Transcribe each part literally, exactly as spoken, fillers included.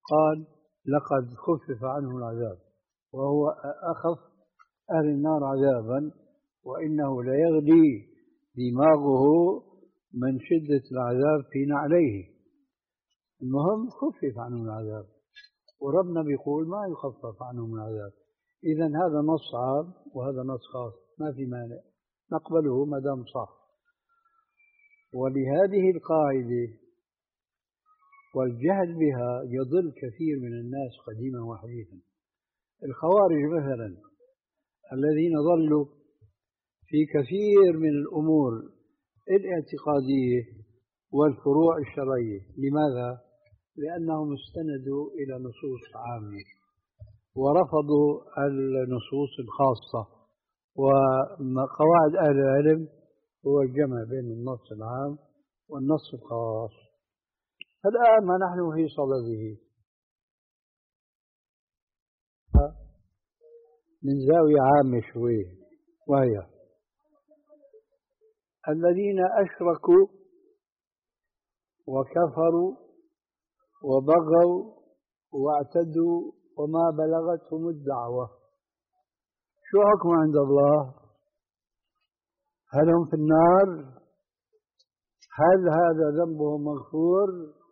قال لقد خفف عنه العذاب، وهو أخف أهل النار عذابا، وإنه ليغلي دماغه من شدة العذاب في نعليه. المهم خفف عنه العذاب، وربنا بيقول ما يخفف عنهم العذاب. إذا هذا نص عام وهذا نص خاص، ما في مانع نقبله ما دام صح. ولهذه القاعدة والجهل بها يضل كثير من الناس قديما وحديثا. الخوارج مثلا الذين ضلوا في كثير من الأمور الاعتقادية والفروع الشرعية. لماذا؟ لأنهم استندوا إلى نصوص عامة ورفضوا النصوص الخاصة. وقواعد أهل العلم هو الجمع بين النص العام والنص الخاص. الآن ما نحن في صدده من زاوية عامة شوي، وهي الذين أشركوا وكفروا وبغوا واعتدوا وما بلغتهم الدعوة، شو حكم عند الله؟ هل هم في النار؟ هل هذا ذنبهم مغفور؟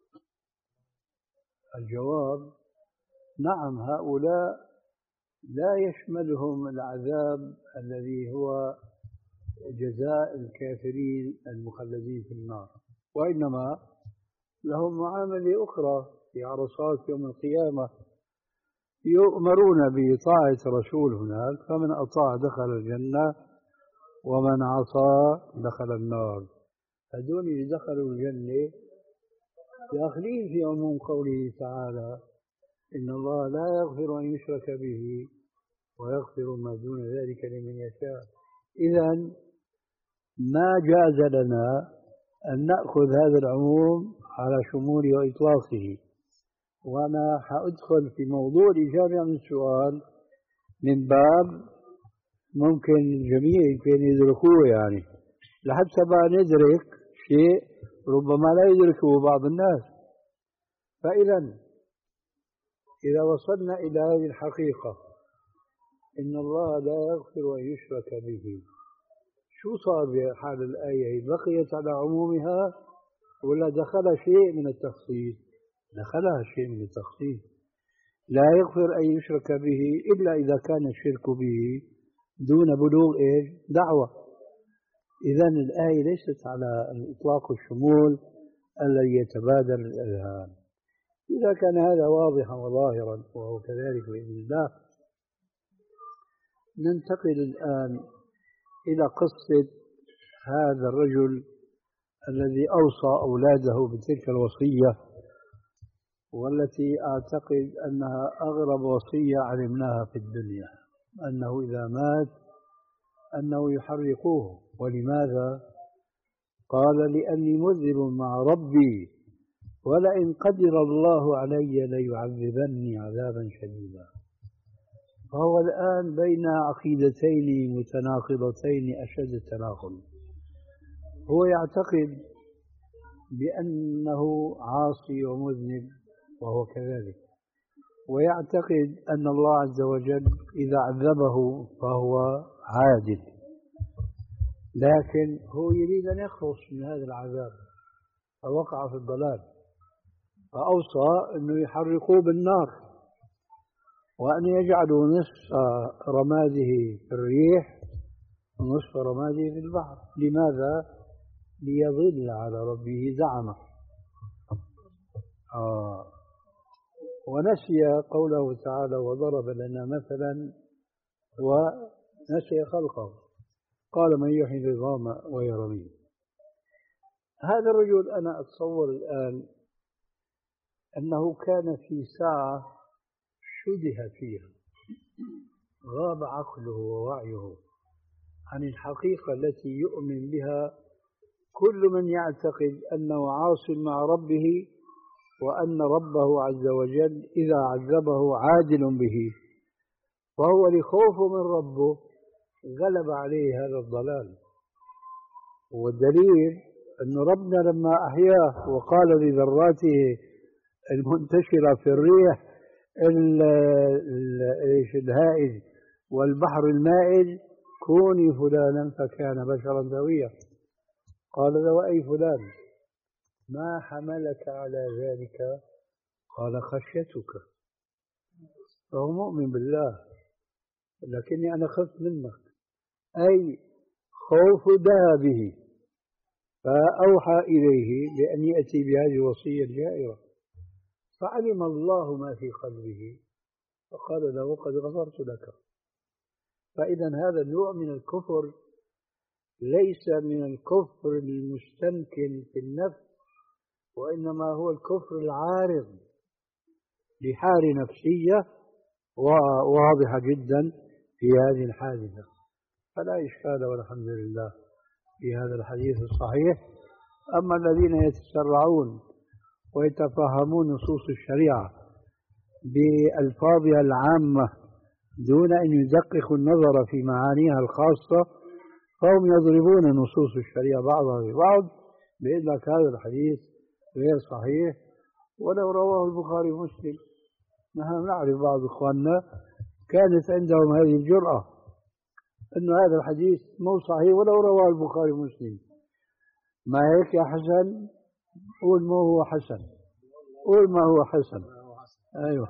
الجواب نعم، هؤلاء لا يشملهم العذاب الذي هو جزاء الكافرين المخلدين في النار، وإنما لهم معاملة أخرى في عرصات يوم القيامة، يؤمرون بطاعة رسول هناك، فمن أطاع دخل الجنة ومن عصى دخل النار. هذول اللي دخلوا الجنة داخلين في عموم قوله تعالى إن الله لا يغفر أن يشرك به ويغفر ما دون ذلك لمن يشاء. إذن ما جاز لنا أن نأخذ هذا العموم على شموله وإطلاقه. وأنا حأدخل في موضوع الإجابة عن السؤال من باب ممكن الجميع يمكن يدركوه، يعني لحتى بقى ندرك شيء ربما لا يدركه بعض الناس. فإذا إذا وصلنا إلى هذه الحقيقة إن الله لا يغفر أن يشرك به، شو صار بحال الآية؟ بقيت على عمومها ولا دخل شيء من التخصيص؟ دخلها شيء من التخصيص. لا يغفر أن يشرك به إلا إذا كان الشرك به دون بلوغ إيش؟ دعوة. إذن الآية ليست على الإطلاق والشمول الذي يتبادر الأذهان. إذا كان هذا واضحا وظاهرا وهو كذلك بإذن الله، ننتقل الآن إلى قصة هذا الرجل الذي أوصى أولاده بتلك الوصية، والتي أعتقد أنها أغرب وصية علمناها في الدنيا، أنه إذا مات أنه يحرقوه. ولماذا؟ قال لأني مذنب مع ربي ولئن قدر الله علي ليعذبني عذابا شديدا. فهو الآن بين عقيدتين متناقضتين أشد التناقض. هو يعتقد بأنه عاصي ومذنب وهو كذلك، ويعتقد أن الله عز وجل إذا عذبه فهو عادل، لكن هو يريد أن يخلص من هذا العذاب فوقع في الضلال، فأوصى أنه يحرقوه بالنار وأن يجعلوا نصف رماده في الريح ونصف رماده في البحر. لماذا؟ ليضل على ربه زعمه. آه. ونسي قوله تعالى وضرب لنا مثلا ونسي خلقه، قال من يحيي العظام وهي رميم. هذا الرجل أنا أتصور الآن أنه كان في ساعة شبه فيها غاب عقله ووعيه عن الحقيقة التي يؤمن بها كل من يعتقد أنه عاص مع ربه، وأن ربه عز وجل إذا عذبه عادل به، فهو لخوفه من ربه غلب عليه هذا الضلال. والدليل أن ربنا لما أحياه وقال لذراته المنتشرة في الريح ال- ال- إيش الهائج والبحر المائج، كوني فلانا فكان بشرا سويا. قال له: أي فلان؟ ما حملك على ذلك؟ قال: خشيتك. فهو مؤمن بالله، لكني أنا خفت منك، أي خوف دها به، فأوحى إليه بأن يأتي بهذه الوصية الجائرة، فعلم الله ما في قلبه فقال له: قد غفرت لك. فإذا هذا النوع من الكفر ليس من الكفر المستمكن في النفس، وإنما هو الكفر العارض لحال نفسية واضحة جدا في هذه الحادثة. فلا إشكال والحمد لله في هذا الحديث الصحيح. أما الذين يتسرعون ويتفهمون نصوص الشريعة بألفاظها العامة دون أن يدققوا النظر في معانيها الخاصة، فهم يضربون نصوص الشريعة بعضها ببعض، بيقول لك هذا الحديث غير صحيح ولو رواه البخاري ومسلم. نحن نعرف بعض إخواننا كانت عندهم هذه الجرأة أن هذا الحديث مو صحيح ولو رواه البخاري ومسلم. ما هيك يا حسن؟ قول ما هو حسن، قول ما هو حسن. أيوه.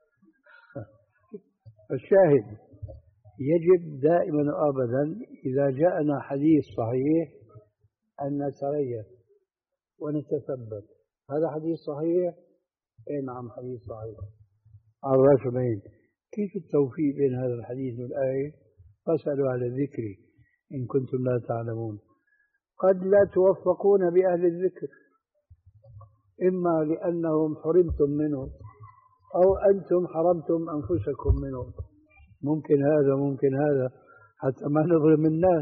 الشاهد يجب دائما وأبدا إذا جاءنا حديث صحيح أن نتريث ونتثبت. هذا حديث صحيح؟ أي نعم حديث صحيح. عن رجلين: كيف التوفيق بين هذا الحديث والآية؟ فاسألوا أهل الذكر إن كنتم لا تعلمون. قد لا توفقون بأهل الذكر، إما لأنهم حرمتم منه أو أنتم حرمتم أنفسكم منه، ممكن هذا ممكن هذا، حتى ما نظلم الناس.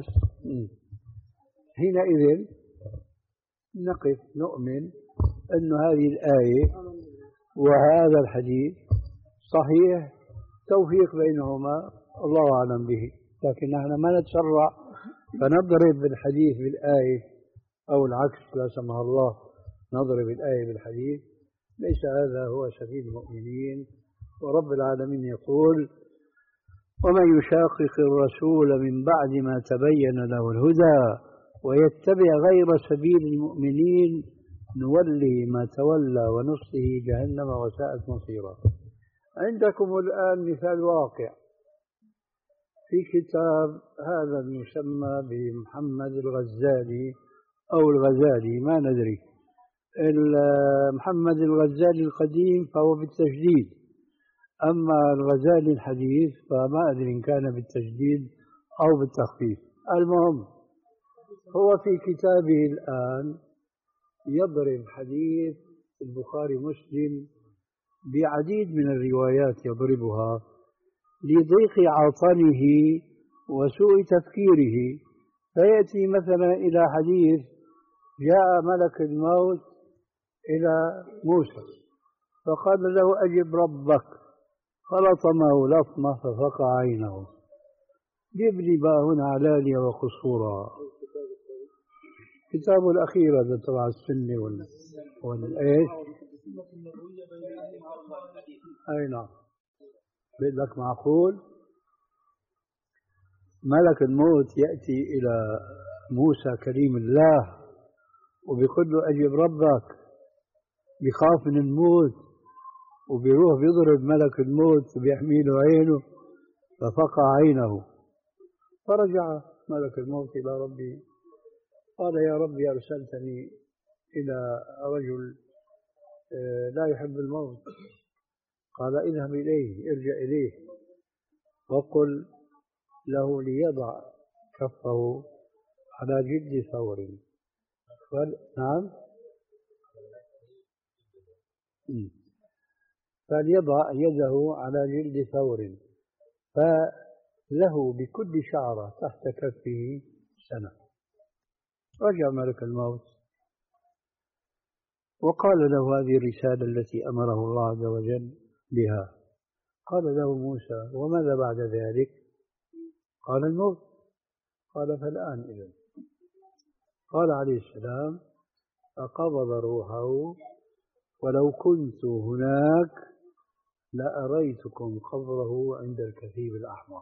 حينئذ نقف نؤمن أن هذه الآية وهذا الحديث صحيح، توفيق بينهما الله أعلم به، لكن نحن ما نتسرع فنضرب بالحديث بالآية أو العكس لا سمح الله، نضرب الآية بالحديث. ليس هذا هو سبيل المؤمنين. ورب العالمين يقول: ومن يشاقق الرسول من بعد ما تبين له الهدى ويتبع غير سبيل المؤمنين نوله ما تولى ونصله جهنم وساءت مصيرا. عندكم الآن مثال واقع في كتاب هذا المسمى بمحمد الغزالي أو الغزالي، ما ندري، محمد الغزالي القديم فهو بالتجديد، أما الغزالي الحديث فما أدري إن كان بالتجديد أو بالتخفيف. المهم هو في كتابه الآن يضرب حديث البخاري مسلم بعديد من الروايات، يضربها لضيق عطنه وسوء تفكيره، فيأتي مثلا إلى حديث: جاء ملك الموت إلى موسى فقال له: أجب ربك، فلطمه لطمة ففقع عينه. جيب لي بقى هنا علالية وقصورا. كتابه الأخير هذا تبع السنة ولا ولا إيش؟ أي نعم. بيقول لك معقول ملك الموت يأتي إلى موسى كريم الله وبيقول له: أجب ربك، بيخاف من الموت وبيروح بيضرب ملك الموت وبيحمي له عينه ففقع عينه. فرجع ملك الموت إلى ربه قال: يا ربي أرسلتني إلى رجل لا يحب الموت. قال: اذهب إليه، ارجع إليه وقل له ليضع كفه على جلد ثور. قال: نعم. فليضع يده على جلد ثور فله بكل شعرة تحت كفه سنة. رجع ملك الموت وقال له هذه الرسالة التي أمره الله عز وجل بها. قال له موسى: وماذا بعد ذلك؟ قال: الموت. قال: فالآن إذن. قال عليه السلام: فقبض روحه ولو كنت هناك لأريتكم قبره عند الكثيب الأحمر.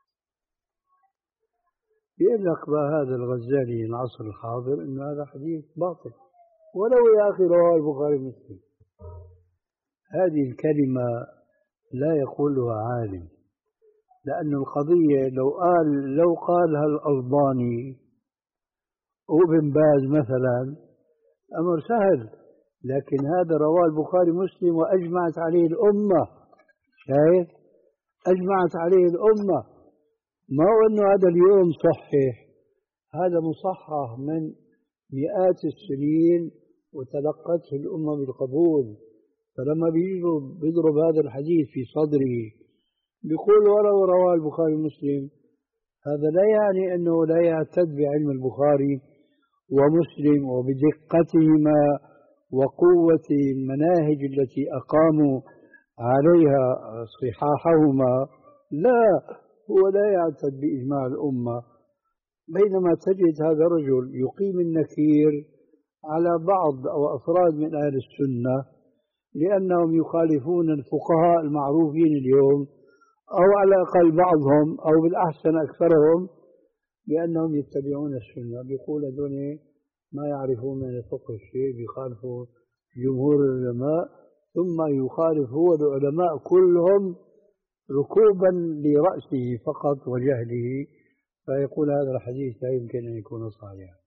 يقول لك هذا الغزالي العصر الحاضر إن هذا حديث باطل، ولو يا أخي رواه البخاري ومسلم. هذه الكلمة لا يقولها عالم، لأن القضية لو قال لو قالها الألباني وابن باز مثلا أمر سهل، لكن هذا رواه البخاري ومسلم وأجمعت عليه الأمة. شايف؟ أجمعت عليه الأمة، ما هو أنه هذا اليوم صحيح، هذا مصحح من مئات السنين وتلقته الأمة بالقبول. فلما بيضرب هذا الحديث في صدره بيقول ولو رواه البخاري ومسلم، هذا لا يعني أنه لا يعتد بعلم البخاري ومسلم وبدقتهما وقوة المناهج التي أقاموا عليها صحاحهما. لا، هو لا يعتد بإجماع الأمة، بينما تجد هذا الرجل يقيم النكير على بعض أو أفراد من أهل السنة لأنهم يخالفون الفقهاء المعروفين اليوم، أو على الأقل بعضهم أو بالأحسن أكثرهم لأنهم يتبعون السنة. بيقول هذول ما يعرفون من الفقه الشيء، بيخالفوا جمهور العلماء، ثم يخالف هو العلماء كلهم ركوبا لرأسه فقط وجهله، فيقول هذا الحديث لا يمكن أن يكون صحيحا.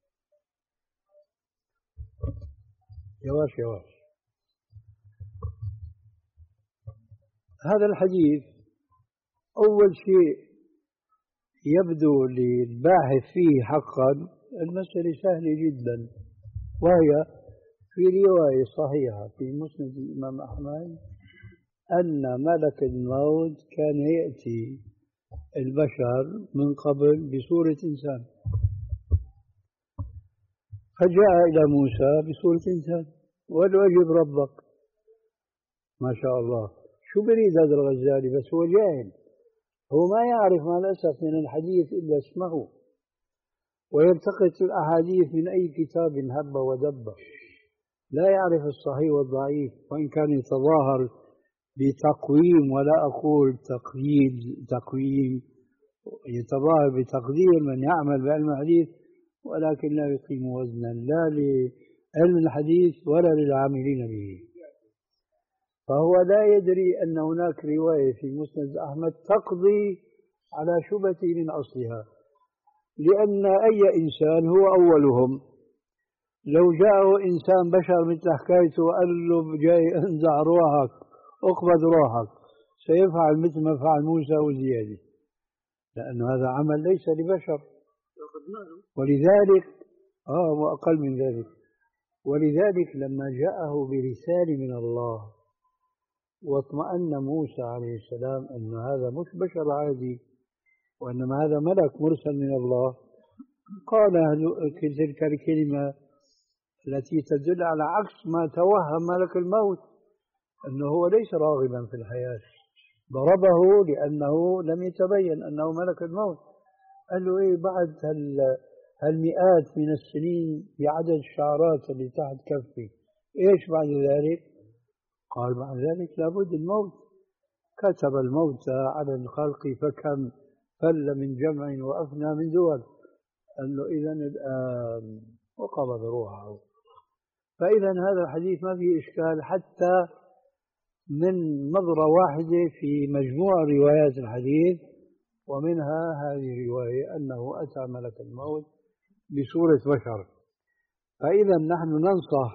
يواش يواش هذا الحديث أول شيء يبدو للباحث فيه حقا المسألة سهلة جدا، وهي في رواية صحيحة في مسند الإمام أحمد أن ملك الموت كان يأتي البشر من قبل بصورة إنسان، فجاء إلى موسى بصورة إنسان والوجب ربك. ما شاء الله، شو بريد هذا الغزالي؟ بس هو جاهل، هو ما يعرف مع الأسف من الحديث إلا اسمه، ويلتقط الأحاديث من أي كتاب هب ودب، لا يعرف الصحيح والضعيف، وإن كان يتظاهر بتقويم ولا أقول تقييد تقويم، يتظاهر بتقدير من يعمل بعلم الحديث، ولكن لا يقيم وزنا لا لعلم الحديث ولا للعاملين به. فهو لا يدري أن هناك رواية في مسند أحمد تقضي على شبهة من أصلها، لأن أي إنسان هو أولهم. لو جاءه إنسان بشر مثل حكايته وقال له جاي انزع روحك اقبض روحك، سيفعل مثل ما فعل موسى وزيادة، لأن هذا عمل ليس لبشر. ولذلك آه وأقل من ذلك، ولذلك لما جاءه برسالة من الله واطمأن موسى عليه السلام أن هذا مش بشر عادي وإنما هذا ملك مرسل من الله، قال تلك الكلمة التي تدل على عكس ما توهم ملك الموت، أنه هو ليس راغبا في الحياة، ضربه لأنه لم يتبين أنه ملك الموت. قال له إيه بعد هالمئات من السنين بعدد الشعرات اللي تحت كفي إيش بعد ذلك؟ قال بعد ذلك لابد الموت، كتب الموت على الخلق فكم فل من جمع وأفنى من دول. قال له إذن الآن وقبض روحه. فإذا هذا الحديث ما فيه إشكال حتى من نظرة واحدة في مجموع روايات الحديث، ومنها هذه الرواية أنه أتى ملك الموت بصورة بشر. فإذا نحن ننصح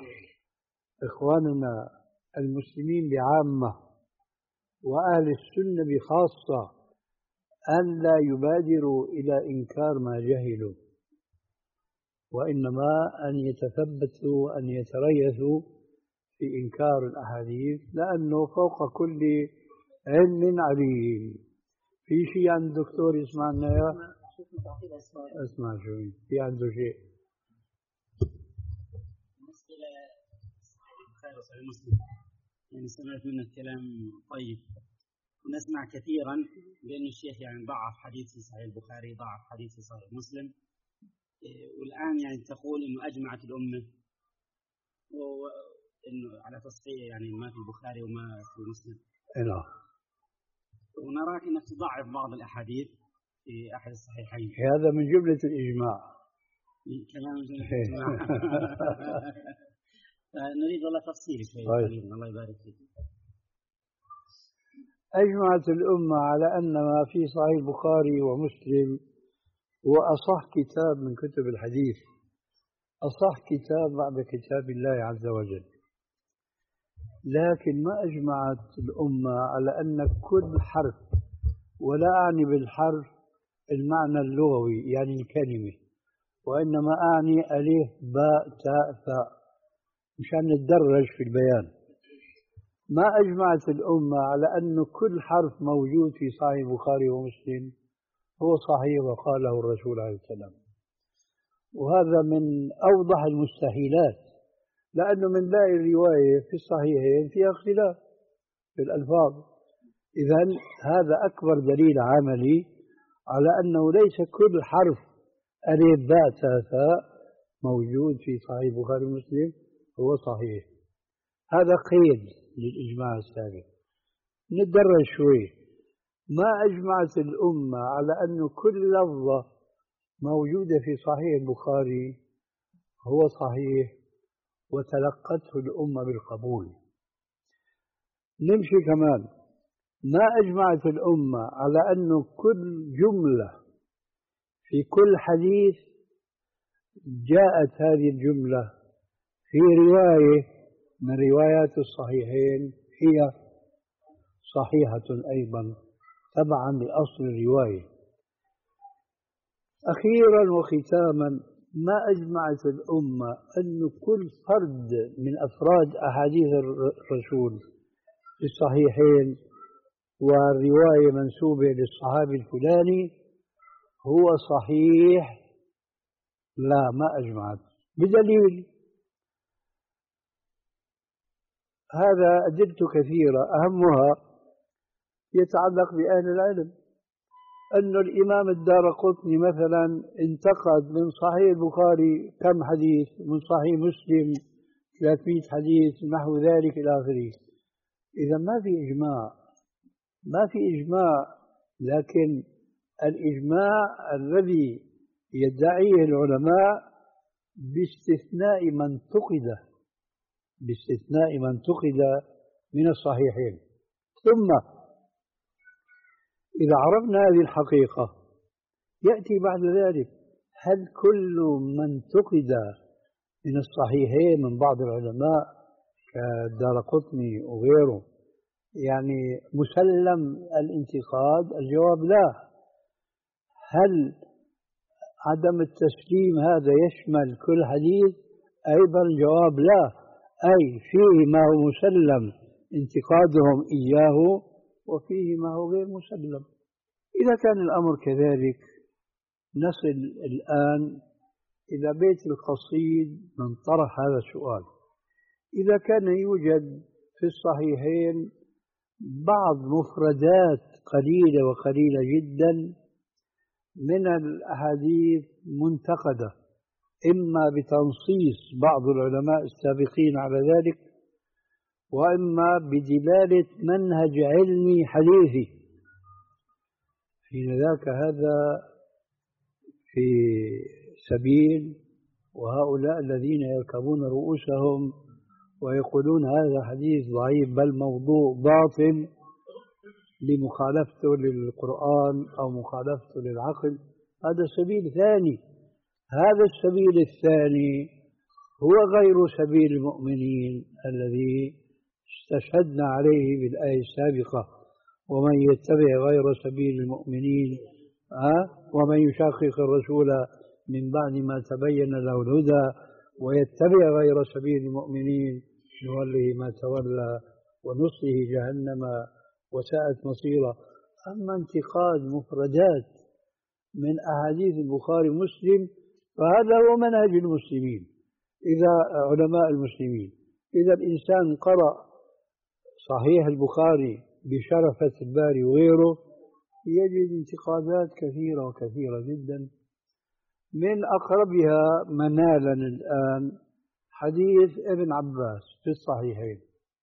إخواننا المسلمين بعامة وأهل السنة بخاصة أن لا يبادروا إلى إنكار ما جهلوا، وإنما أن يتثبتوا وأن يتريثوا في إنكار الأحاديث، لأنه فوق كل علم عليم. في شيء عند الدكتور يسمعنا يا اسمع شوي، في عنده شيء بالنسبة لصحيح البخاري وصحيح مسلم، يعني سمعت منه كلام طيب، ونسمع كثيرا بأن الشيخ يعني ضعف حديث في صحيح البخاري، ضعف حديث في صحيح مسلم، والآن يعني تقول إنه أجمعت الأمة، إنه على تصحيح يعني ما في البخاري وما في مسلم. نعم. ونراك أنك تضعف بعض الأحاديث في أحد الصحيحين. هذا من جملة الإجماع. كلام من جملة الإجماع. نريد والله تفصيل شوي قليلا. الله يبارك فيك. أجمعت الأمة على أن ما في صحيح البخاري ومسلم هو أصح كتاب من كتب الحديث، أصح كتاب بعد كتاب الله عز وجل. لكن ما أجمعت الأمة على أن كل حرف، ولا أعني بالحرف المعنى اللغوي يعني الكلمة، وإنما أعني ألف باء تاء ثاء مشان نتدرج في البيان. ما أجمعت الأمة على أن كل حرف موجود في صحيح البخاري ومسلم هو صحيح وقاله الرسول عليه السلام، وهذا من أوضح المستحيلات، لأنه من لا الرواية في الصحيحين فيها اختلاف في الألفاظ. إذن هذا أكبر دليل عملي على أنه ليس كل حرف ألف باء تاء ثاء موجود في صحيح البخاري ومسلم هو صحيح. هذا قيد للإجماع السابق. نتدرج شوي. ما أجمعت الأمة على أن كل لفظة موجودة في صحيح البخاري هو صحيح وتلقته الأمة بالقبول. نمشي كمان. ما أجمعت الأمة على أن كل جملة في كل حديث جاءت هذه الجملة في رواية من روايات الصحيحين هي صحيحة أيضا تبعا لأصل الرواية. أخيرا وختاما، ما أجمعت الأمة أن كل فرد من أفراد أحاديث الرسول في الصحيحين والرواية منسوبة للصحابي الفلاني هو صحيح. لا، ما أجمعت، بدليل هذا أدلة كثيرة أهمها يتعلق بأهل العلم. أن الإمام الدارقطني مثلا انتقد من صحيح البخاري كم حديث، من صحيح مسلم ثلاثمئة حديث نحو ذلك إلى آخره. إذا ما في إجماع، ما في إجماع، لكن الإجماع الذي يدعيه العلماء باستثناء من انتقد باستثناء من انتقد من الصحيحين. ثم إذا عرفنا هذه الحقيقة يأتي بعد ذلك هل كل من انتقد من الصحيحين من بعض العلماء كالدارقطني وغيره يعني مسلم الانتقاد؟ الجواب لا. هل عدم التسليم هذا يشمل كل حديث؟ أيضا الجواب لا، أي فيه ما هو مسلم انتقادهم إياه وفيه ما هو غير مسلم. إذا كان الأمر كذلك نصل الآن إلى بيت القصيد من طرح هذا السؤال. إذا كان يوجد في الصحيحين بعض مفردات قليلة وقليلة جدا من الأحاديث منتقدة، إما بتنصيص بعض العلماء السابقين على ذلك، وإما بدلالة منهج علمي حديثي، حين ذاك هذا في سبيل. وهؤلاء الذين يركبون رؤوسهم ويقولون هذا حديث ضعيف بل موضوع باطل لمخالفته للقرآن أو مخالفته للعقل، هذا سبيل ثاني. هذا السبيل الثاني هو غير سبيل المؤمنين الذي استشهدنا عليه بالآية السابقة: ومن يتبع غير سبيل المؤمنين أه؟ ومن يشاقق الرسول من بعد ما تبين له الهدى ويتبع غير سبيل المؤمنين نوله ما تولى ونصله جهنم وساءت مصيرا. أما انتقاد مفردات من أحاديث البخاري ومسلم فهذا هو منهج المسلمين، إذا علماء المسلمين. إذا الإنسان قرأ صحيح البخاري بشرفة الباري وغيره يجد انتقادات كثيرة وكثيرة جدا. من أقربها منالا الآن حديث ابن عباس في الصحيحين: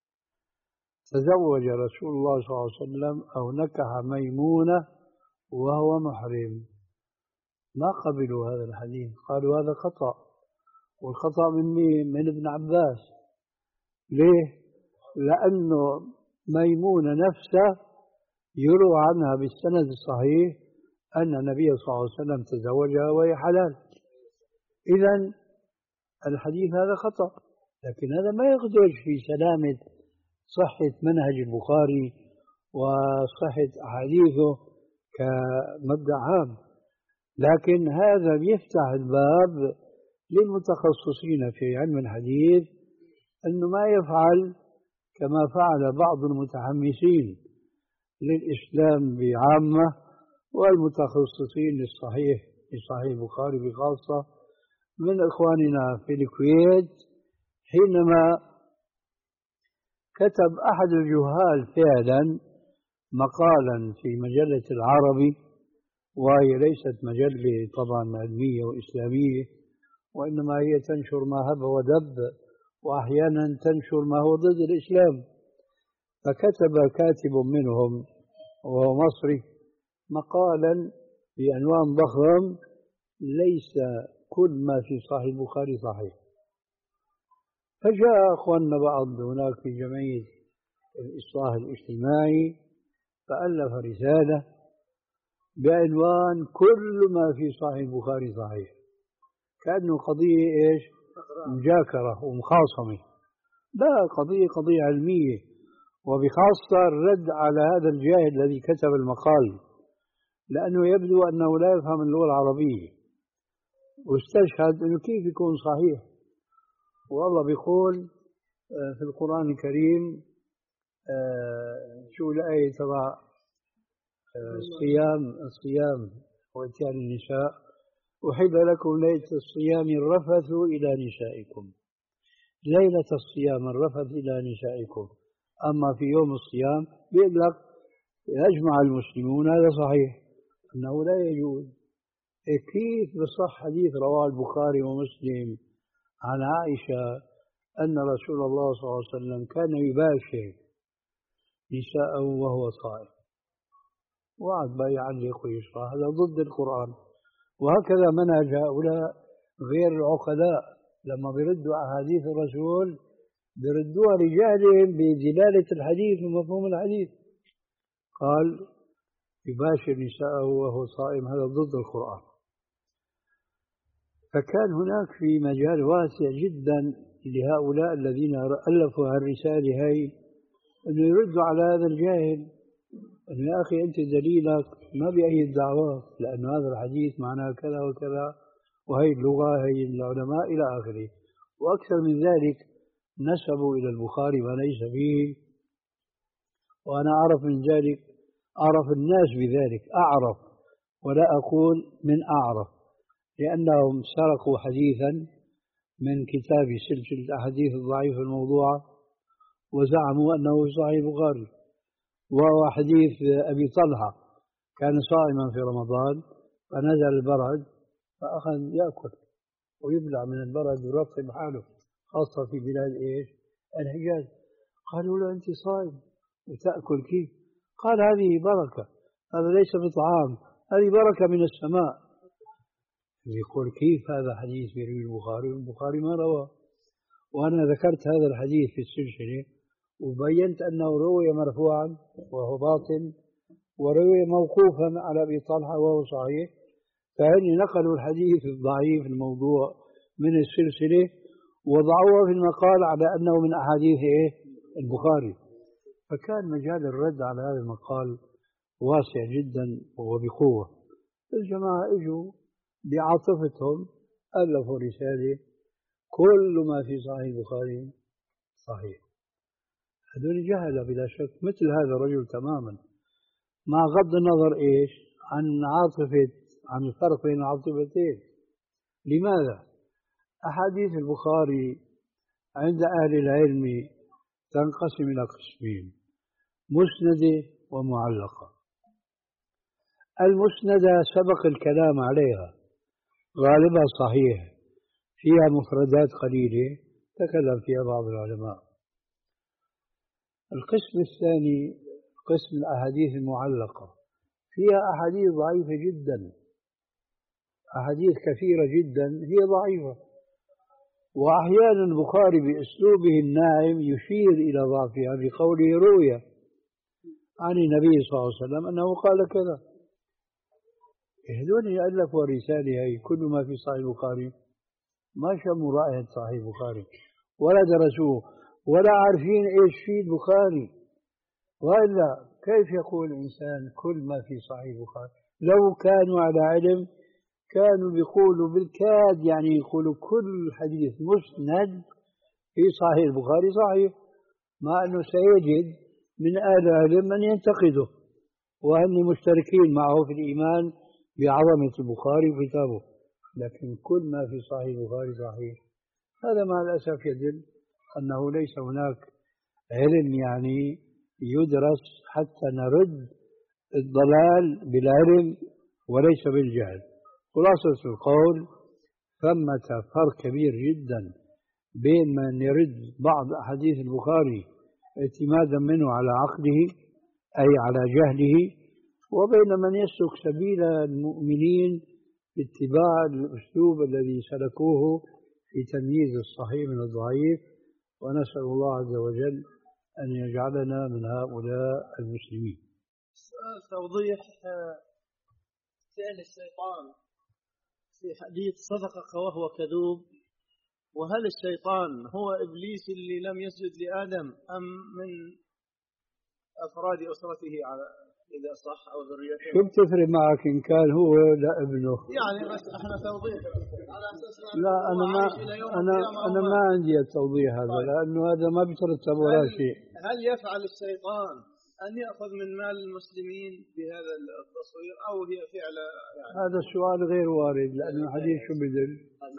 تزوج رسول الله صلى الله عليه وسلم أو نكح ميمونة وهو محرم. ما قبلوا هذا الحديث، قالوا هذا خطأ، والخطأ من مين؟ من ابن عباس. ليه؟ لأنه ميمونة نفسها يروى عنها بالسند الصحيح أن النبي صلى الله عليه وسلم تزوجها وهي حلال. إذن الحديث هذا خطأ، لكن هذا ما يخدش في سلامة صحة منهج البخاري وصحة أحاديثه كمبدأ عام، لكن هذا بيفتح الباب للمتخصصين في علم الحديث أنه ما يفعل كما فعل بعض المتحمسين للإسلام بعامة والمتخصصين للصحيح لصحيح البخاري بخاصة من إخواننا في الكويت، حينما كتب أحد الجهال فعلا مقالا في مجلة العربي، وهي ليست مجلة طبعا علمية وإسلامية، وإنما هي تنشر ما هب ودب، وأحيانا تنشر ما هو ضد الإسلام. فكتب كاتب منهم وهو مصري مقالا بعنوان ضخم: ليس كل ما في صحيح البخاري صحيح. فجاء أخواننا بعض هناك في جمعية الإصلاح الاجتماعي فألف رسالة بعنوان: كل ما في صحيح البخاري صحيح، كأنه قضية إيش؟ مجاكرة ومخاصمة. لا، قضية قضية علمية، وبخاصة الرد على هذا الجاهل الذي كتب المقال، لأنه يبدو أنه لا يفهم اللغة العربية، واستشهد أنه كيف يكون صحيح. والله بيقول في القرآن الكريم شو الآية تبع الصيام الصيام وإتيان النساء: أحل لكم ليلة الصيام الرفث إلى نسائكم. ليلة الصيام الرفث إلى نسائكم، أما في يوم الصيام بيقول لك يجمع المسلمون. هذا صحيح أنه لا يجوز. كيف بصح حديث رواه البخاري ومسلم عن عائشة أن رسول الله صلى الله عليه وسلم كان يباشر نساءه وهو صائم، وعد بقى يعلق ويشرح؟ هذا ضد القرآن. وهكذا منهج هؤلاء غير العقلاء، لما بيردوا أحاديث الرسول بيردوها لجهلهم بدلالة الحديث ومفهوم الحديث. قال يباشر نساءه وهو صائم، هذا ضد القرآن. فكان هناك في مجال واسع جدا لهؤلاء الذين ألفوا هالرسالة هاي أنه يردوا على هذا الجاهل: أنه يا أخي أنت دليلك ما بأي دعوات، لأن هذا الحديث معناه كذا وكذا، وهي اللغة، هي العلماء، إلى آخره. وأكثر من ذلك نسبوا إلى البخاري ما ليس فيه، وأنا أعرف من ذلك، أعرف الناس بذلك، أعرف ولا أقول من أعرف، لأنهم سرقوا حديثا من كتاب سلسلة الأحاديث الضعيفة الموضوعة وزعموا أنه صحيح البخاري، وهو حديث أبي طلحة كان صائما في رمضان فنزل البرد فأخذ يأكل ويبلع من البرد ويرطب حاله، خاصة في بلاد إيش؟ الحجاز. قالوا له أنت صائم وتأكل كيف؟ قال هذه بركة، هذا ليس بطعام، هذه بركة من السماء. يقول كيف هذا حديث يروي البخاري والبخاري ما رواه؟ وأنا ذكرت هذا الحديث في السلسلة وبينت أنه روي مرفوعا وهو باطل، وروي موقوفا على أبي طلحة وهو صحيح، فهن نقلوا الحديث الضعيف الموضوع من السلسلة وضعوه في المقال على أنه من أحاديث البخاري. فكان مجال الرد على هذا المقال واسع جدا وبقوة. الجماعة اجوا بعاطفتهم ألفوا رسالة: كل ما في صحيح البخاري صحيح. هذول جهلة بلا شك، مثل هذا الرجل تماما، مع غض النظر إيش عن عاطفة، عن الفرق بين العاطفتين. لماذا؟ أحاديث البخاري عند أهل العلم تنقسم إلى قسمين: مسندة ومعلقة. المسندة سبق الكلام عليها، غالبها صحيح، فيها مفردات قليلة تكلم فيها بعض العلماء. القسم الثاني قسم الأحاديث المعلقة، فيها أحاديث ضعيفة جدا، أحاديث كثيرة جدا هي ضعيفة، وأحيانا البخاري بأسلوبه الناعم يشير إلى ضعفها بقوله روي عن النبي صلى الله عليه وسلم أنه قال كذا. هذول ألفوا رسالة هي كل ما في صحيح البخاري ما شموا رائحة صحيح البخاري ولا درسوه ولا عارفين إيش في البخاري، وإلا كيف يقول الإنسان كل ما في صحيح البخاري؟ لو كانوا على علم كانوا بيقولوا بالكاد، يعني يقولوا كل حديث مسند في صحيح البخاري صحيح، مع أنه سيجد من أهل العلم من ينتقده وهم مشتركين معه في الإيمان بعظمة البخاري وكتابه، لكن كل ما في صحيح البخاري صحيح. هذا مع الأسف يدل أنه ليس هناك علم يعني يدرس حتى نرد الضلال بالعلم وليس بالجهل. خلاصة القول ثمة فرق كبير جدا بين من يرد بعض أحاديث البخاري اعتمادا منه على عقله أي على جهله، وبين من يسلك سبيل المؤمنين باتباع الأسلوب الذي سلكوه في تمييز الصحيح من الضعيف. ونسأل الله عز وجل أن يجعلنا من هؤلاء المسلمين. توضيح فعل الشيطان في حديث صدقك وهو كذوب، وهل الشيطان هو إبليس اللي لم يسجد لآدم أم من أفراد أسرته على إذا صح أو ذريته؟ شو بتفرق معك إن كان هو لا ابنه؟ يعني بس احنا توضيح على أساس لا أنا ما أنا أنا ما عندي التوضيح هذا. طيب. لأنه هذا ما بيترتب ولا شيء. هل يفعل الشيطان أن يأخذ من مال المسلمين بهذا التصوير أو هي فعل يعني؟ هذا السؤال غير وارد، لأنه الحديث شو بدل؟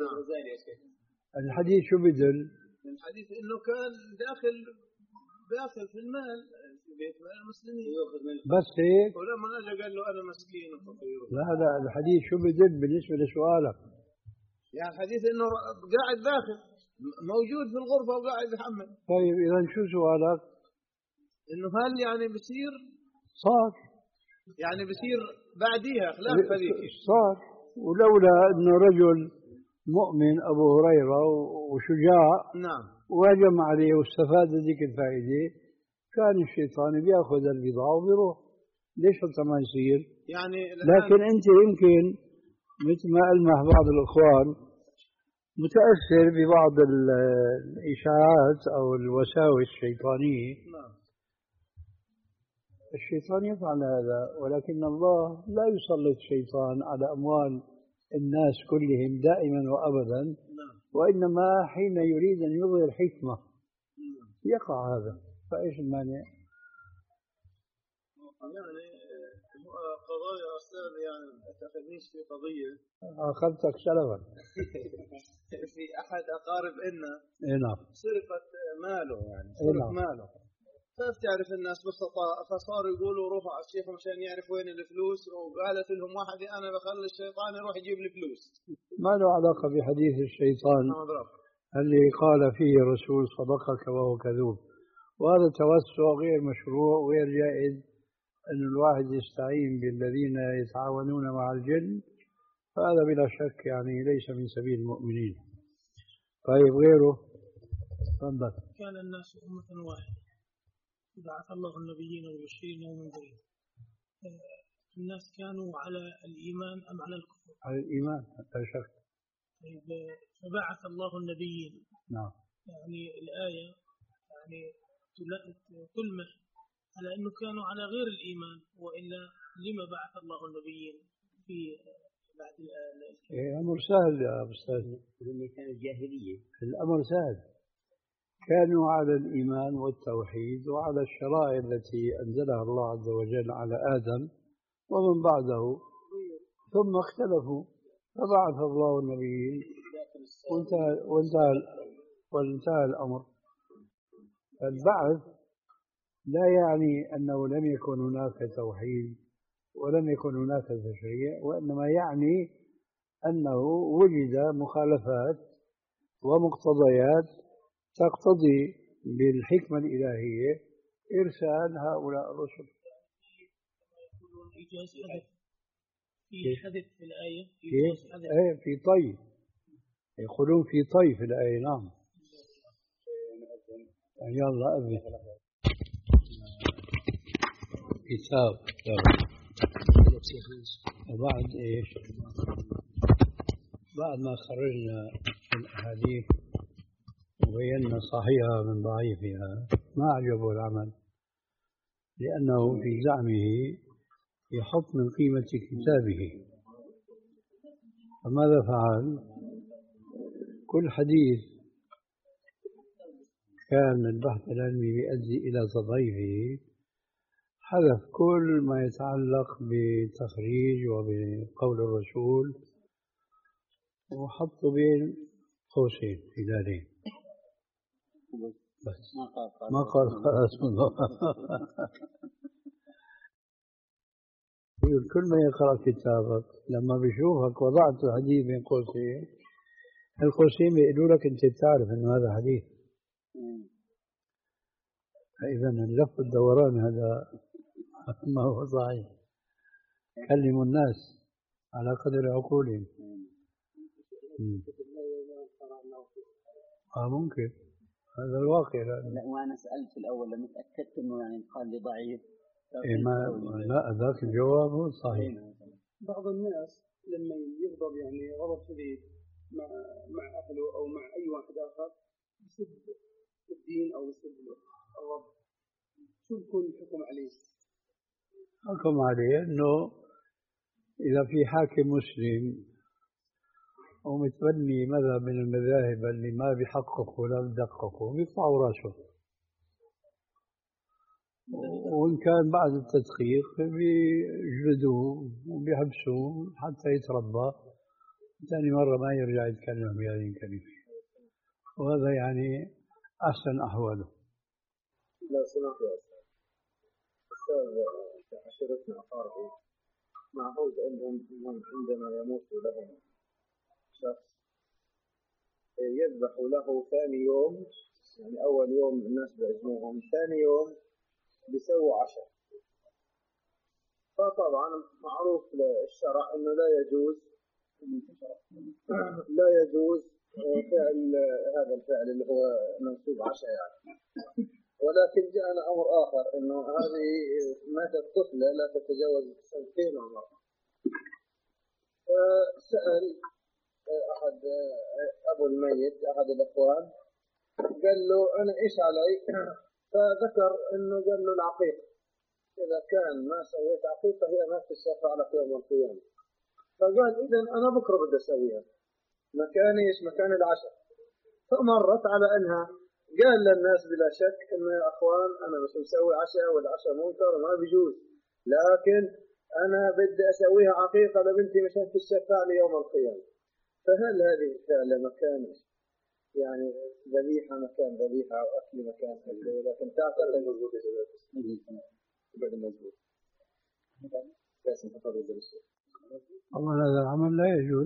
الحديث شو بدل؟ الحديث إنه كان داخل داخل في المال في بيت مال المسلمين بس هيك؟ ولما أجا قال له أنا مسكين وفقير. لا لا الحديث شو بدل بالنسبة لسؤالك؟ يعني الحديث إنه قاعد داخل موجود في الغرفة وقاعد يحمل. طيب إذا شو سؤالك؟ إنه هل يعني بصير صار يعني بصير بعديها خلاف هذيك صار، ولولا إنه رجل مؤمن أبو هريرة وشجاع نعم وهجم عليه واستفاد ذيك الفائدة كان الشيطان بياخذ البضاعة وبيروح. ليش حتى ما يصير؟ يعني لكن أنت يمكن مثل ما ألمح بعض الإخوان متأثر ببعض الإشاعات أو الوساوس الشيطانية. نعم. الشيطان يفعل هذا، ولكن الله لا يسلط الشيطان على أموال الناس كلهم دائما وأبدا. نعم. وإنما حين يريد أن يظهر حكمة يقع هذا، فإيش المانع؟ يعني قضايا أستاذ يعني ما تأخذنيش في قضية أخذتك سلفا في أحد أقارب إنا نعم سرقت ماله يعني سرق نعم. ماله، فبتعرف الناس بسطاء فصاروا يقولوا روحوا على الشيخ مشان يعرف وين الفلوس، وقالت لهم واحدة أنا بخلي الشيطان يروح يجيب الفلوس. ما له علاقة بحديث الشيطان اللي قال فيه الرسول صدقك وهو كذوب، وهذا توسع غير مشروع وغير جائز أن الواحد يستعين بالذين يتعاونون مع الجن، فهذا بلا شك يعني ليس من سبيل المؤمنين. طيب غيره تفضل. كان الناس أمة واحدة بعث الله النبيين والمبشرين والمنذرين. الناس كانوا على الإيمان أم على الكفر؟ على الإيمان لا شك. طيب فبعث الله النبيين. نعم. يعني الآية يعني تلمح على أنه كانوا على غير الإيمان، وإلا لما بعث الله النبيين في بعد الآية؟ الأمر سهل يا أستاذ. كان الجاهلية الأمر سهل، كانوا على الإيمان والتوحيد وعلى الشرائع التي أنزلها الله عز وجل على آدم ومن بعده، ثم اختلفوا فبعث الله النبيين وانتهى, وانتهى, وانتهى الأمر. البعث لا يعني أنه لم يكن هناك توحيد ولم يكن هناك تشريع، وإنما يعني أنه وجد مخالفات ومقتضيات تقتضي بالحكمة الإلهية إرسال هؤلاء الرسل. إيجاز حذف في حذف في الآية كيف؟ إيه في طي، يقولون في طي في الآية. نعم. يلا أذن كتاب بعد إيش؟ بعد ما خرجنا الأحاديث وبينا صحيحها من ضعيفها ما أعجبه العمل، لأنه في زعمه يحط من قيمة كتابه. فماذا فعل؟ كل حديث كان البحث العلمي يؤدي إلى تضعيفه حذف كل ما يتعلق بتخريج وبقول الرسول وحطه بين قوسين هلالين بس ما قال خلاص. كل ما يقرأ كتابك لما بيشوفك وضعت الحديث بين قوسين، القوسين بيقولوا لك أنت تعرف أنه هذا حديث. فإذا اللف والدوران هذا ما هو صحيح. كلموا الناس على قدر عقولهم. آه ممكن هذا الواقع. لا وأنا سألت في الأول لما تأكدت إنه يعني قال لي ضعيف. إيه ما لا ذاك الجواب هو صحيح. بعض الناس لما يغضب يعني غضب شديد مع مع أهله أو مع أي واحد آخر يسب الدين أو يسب الرب، شو بكون الحكم عليه؟ حكم عليه إنه إذا في حاكم مسلم ومتبني مذهب من المذاهب اللي ما بيحقق ولا بدققه بيقطعوا راسه، وإن كان بعد التدقيق بيجلدوه وبيحبسوه حتى يتربى، ثاني مرة ما يرجع يتكلم بهذه الكلمة، وهذا يعني أحسن أحواله. لا سمعت يا أستاذ أستاذ عشيرتنا أقاربي معهود عندهم عندما يموت لهم شخص يذبح له ثاني يوم، يعني أول يوم الناس بيعزموهم، ثاني يوم بيسووا عشاء. فطبعا معروف للشرع أنه لا يجوز لا يجوز فعل هذا الفعل اللي هو منسوب عشاء يعني. ولكن جاءنا أمر آخر أنه هذه ماتت طفلة لا تتجاوز سنتين عمرها. فسأل أحد أبو الميت أحد الأخوان قال له أنا إيش علي؟ فذكر أنه قال له العقيقة، إذا كان ما سويت عقيقة هي ما تشفع لك يوم القيامة. فقال إذن أنا بكرة بدي أسويها، مكاني إيش مكان العشاء. فمرت على أنها قال للناس بلا شك إنه يا أخوان أنا مش مسوي عشاء والعشاء منكر وما بيجوز، لكن أنا بدي أسويها عقيقة لبنتي مشان تشفع لي يوم القيامة. فهل هذه الفعلة مكان يعني ذبيحة مكان ذبيحة أو أكل مكان أكل، لكن تعتقد أنه مزبوط بعد المزبوط لازم تفرد الشيء. طبعا هذا العمل لا يجوز،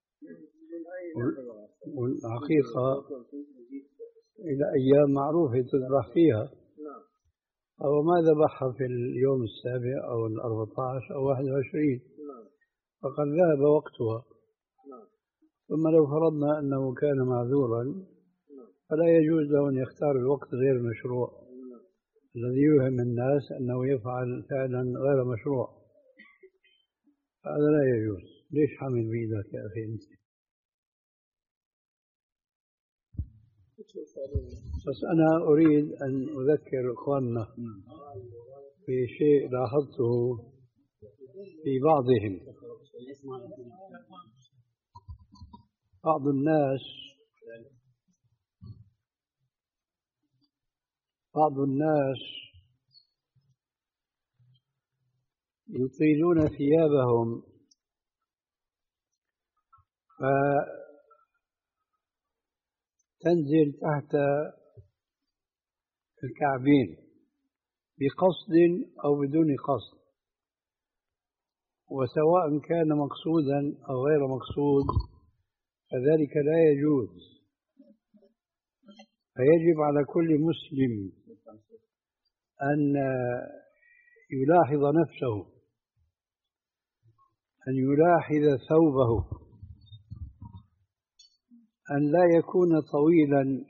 والحقيقة إلى أيام معروفة تذبح فيها، أو ما ذبحها في اليوم السابع أو الأربعة عشر أو واحد وعشرين فقد ذهب وقتها. ثم لو فرضنا أنه كان معذورا فلا يجوز له أن يختار الوقت غير المشروع الذي يوهم الناس أنه يفعل فعلا غير مشروع، هذا لا يجوز. ليش حامل بإيدك يا أخي أنت؟ بس أنا أريد أن أذكر إخواننا في شيء لاحظته في بعضهم. بعض الناس بعض الناس يطيلون ثيابهم فتنزل تحت الكعبين بقصد أو بدون قصد، وسواء كان مقصودا أو غير مقصود فذلك لا يجوز. فيجب على كل مسلم أن يلاحظ نفسه، أن يلاحظ ثوبه، أن لا يكون طويلا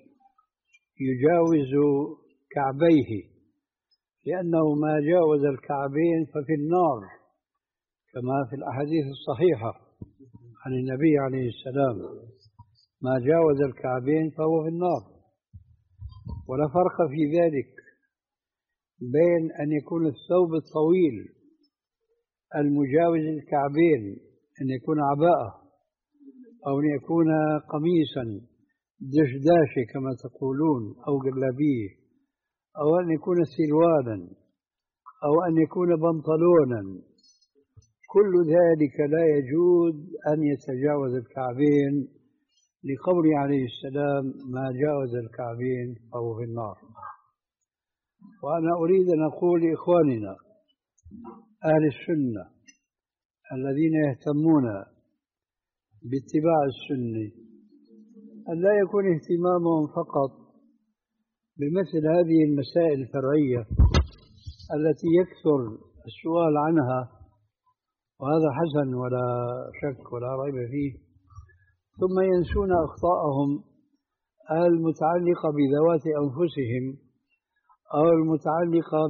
يجاوز كعبيه، لأنه ما جاوز الكعبين ففي النار، كما في الأحاديث الصحيحة عن النبي عليه السلام: ما جاوز الكعبين فهو في النار. ولا فرق في ذلك بين أن يكون الثوب الطويل المجاوز الكعبين، أن يكون عباءة، أو أن يكون قميصا دشداشة كما تقولون، أو جلابية، أو أن يكون سروالا، أو أن يكون بنطلونا. كل ذلك لا يجوز أن يتجاوز الكعبين، لقوله عليه السلام: ما جاوز الكعبين فهو في النار. وأنا أريد أن أقول لإخواننا أهل السنة الذين يهتمون باتباع السنة أن لا يكون اهتمامهم فقط بمثل هذه المسائل الفرعية التي يكثر السؤال عنها، وهذا حسن ولا شك ولا ريب فيه، ثم ينسون أخطاءهم المتعلقة بذوات أنفسهم أو المتعلقة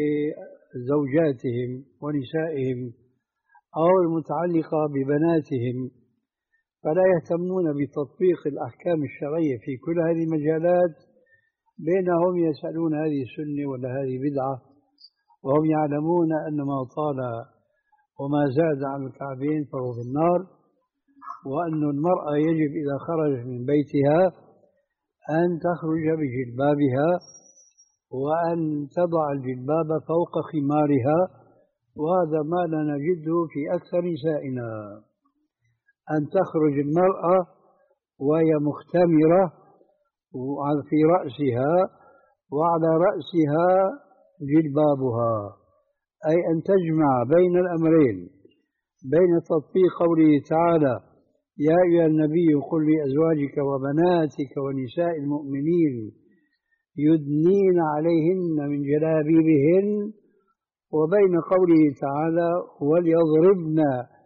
بزوجاتهم ونسائهم أو المتعلقة ببناتهم، فلا يهتمون بتطبيق الأحكام الشرعية في كل هذه المجالات، بينهم يسألون هذه سنة ولا هذه بدعة، وهم يعلمون أن ما طال وما زاد عن الكعبين فهو في النار، وأن المرأة يجب إذا خرجت من بيتها أن تخرج بجلبابها، وأن تضع الجلباب فوق خمارها، وهذا ما لا نجده في أكثر نسائنا، أن تخرج المرأة وهي مختمرة في رأسها وعلى رأسها جلبابها، أي أن تجمع بين الأمرين، بين تطبيق قوله تعالى: يا أيها النبي قل لأزواجك وبناتك ونساء المؤمنين يدنين عليهن من جلابيبهن، وبين قوله تعالى: وليضربن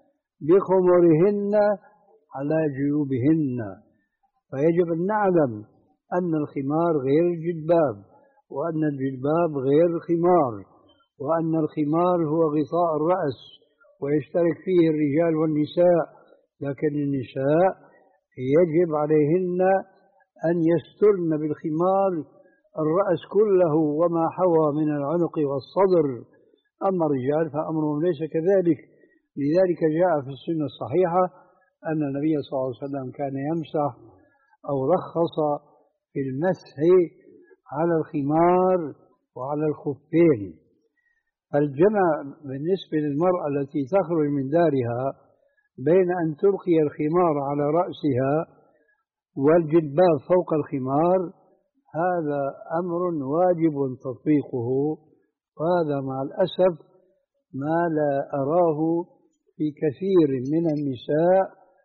بخمرهن على جيوبهن. فيجب أن نعلم أن الخمار غير الجلباب، وأن الجلباب غير الخمار، وأن الخمار هو غطاء الرأس ويشترك فيه الرجال والنساء، لكن النساء يجب عليهن أن يسترن بالخمار الرأس كله وما حوى من العنق والصدر. أما الرجال فأمرهم ليس كذلك. لذلك جاء في السنة الصحيحة أن النبي صلى الله عليه وسلم كان يمسح أو رخص في المسح على الخمار وعلى الخفين. الجمع بالنسبة للمرأة التي تخرج من دارها بين أن تلقي الخمار على رأسها والجلباب فوق الخمار، هذا أمر واجب تطبيقه، وهذا مع الأسف ما لا أراه في كثير من النساء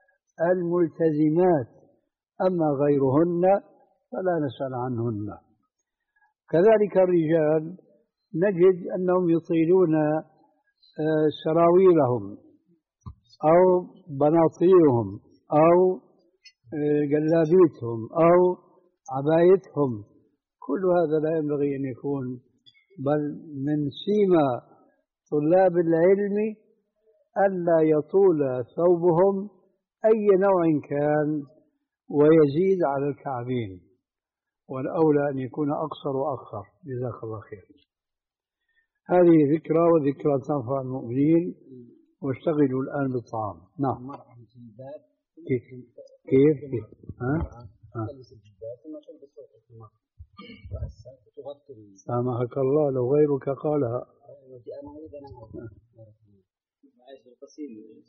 الملتزمات، أما غيرهن فلا نسأل عنهن. كذلك الرجال نجد أنهم يطيلون سراويلهم أو بناطيلهم أو جلابيتهم أو عبايتهم، كل هذا لا ينبغي أن يكون، بل من سيما طلاب العلم ألا يطول ثوبهم أي نوع كان ويزيد على الكعبين، والأولى أن يكون أقصر وأخر. جزاك الله خير. هذه ذكرى وذكرى تنفع المؤمنين، واشتغلوا الآن بالطعام. نعم. كيف كيف كيف ها ها سامحك الله لو غيرك قالها. عايش في القصيم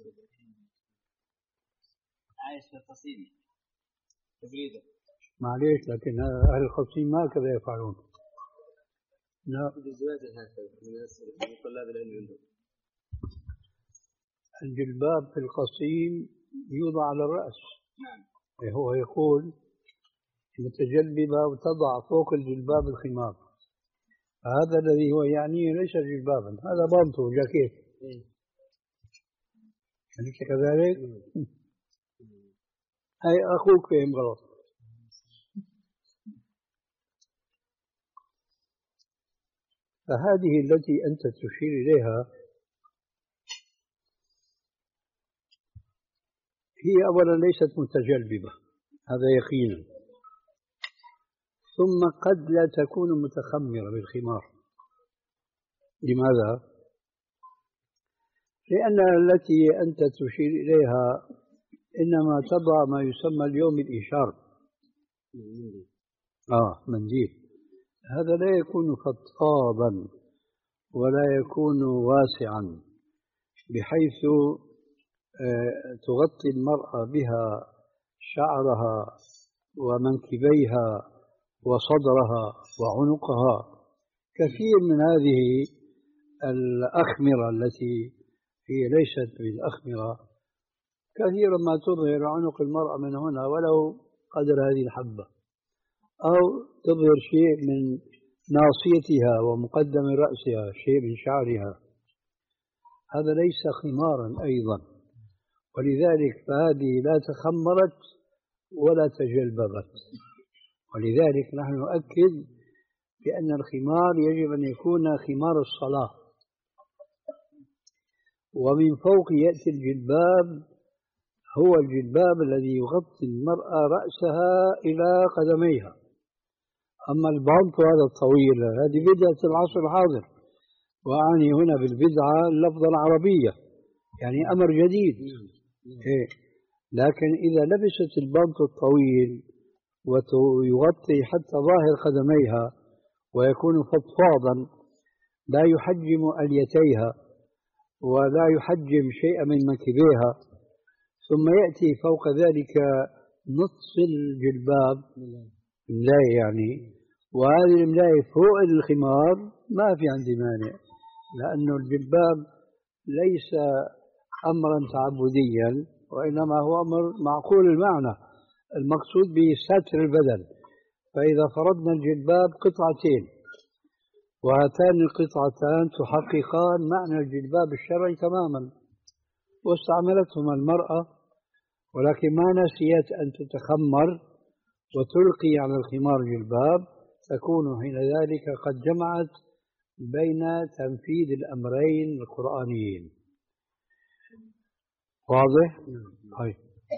عايش في القصيم تبريده معليش، لكن أهل القصيم ما كذا يفعلون. لا، من طلاب العلم عندهم الجلباب في القصيم يوضع على الرأس. نعم. هو يقول متجلبة وتضع فوق الجلباب الخمار، هذا الذي هو يعني ليس جلبابا، هذا بانتو جاكيت. أليس كذلك؟ هاي أخوك فهم غلط. فهذه التي أنت تشير إليها هي أولا ليست متجلبة، هذا يقينا، ثم قد لا تكون متخمرة بالخمار. لماذا؟ لأن التي أنت تشير إليها إنما تضع ما يسمى اليوم الإشار، آه منديل، هذا لا يكون فضفاضا ولا يكون واسعا بحيث تغطي المرأة بها شعرها ومنكبيها وصدرها وعنقها. كثير من هذه الأخمرة التي هي ليست بالأخمرة كثيرا ما تظهر عنق المرأة من هنا ولو قدر هذه الحبة، أو تظهر شيء من ناصيتها ومقدم رأسها، شيء من شعرها، هذا ليس خمارا أيضا. ولذلك فهذه لا تخمرت ولا تجلببت. ولذلك نحن نؤكد بأن الخمار يجب أن يكون خمار الصلاة، ومن فوق يأتي الجلباب، هو الجلباب الذي يغطي المرأة رأسها إلى قدميها. أما البانطو هذا الطويل هذه بدعة العصر الحاضر، وأعني هنا بالبدعة اللفظة العربية، يعني أمر جديد. إيه. لكن إذا لبست البانطو الطويل ويغطي حتى ظاهر قدميها ويكون فضفاضا لا يحجم أليتيها ولا يحجم شيئا من منكبيها، ثم يأتي فوق ذلك نص الجلباب ملاية يعني، وهذه الملاية فوق الخمار، ما في عندي مانع، لأنه الجلباب ليس أمرا تعبديا وإنما هو أمر معقول المعنى، المقصود به ستر البدن. فإذا فرضنا الجلباب قطعتين وهاتان القطعتان تحققان معنى الجلباب الشرعي تماما، واستعملتهما المرأة ولكن ما نسيت أن تتخمر وتلقي على الخمار جلباب، تكون حين ذلك قد جمعت بين تنفيذ الأمرين القرآنيين. واضح؟ هاي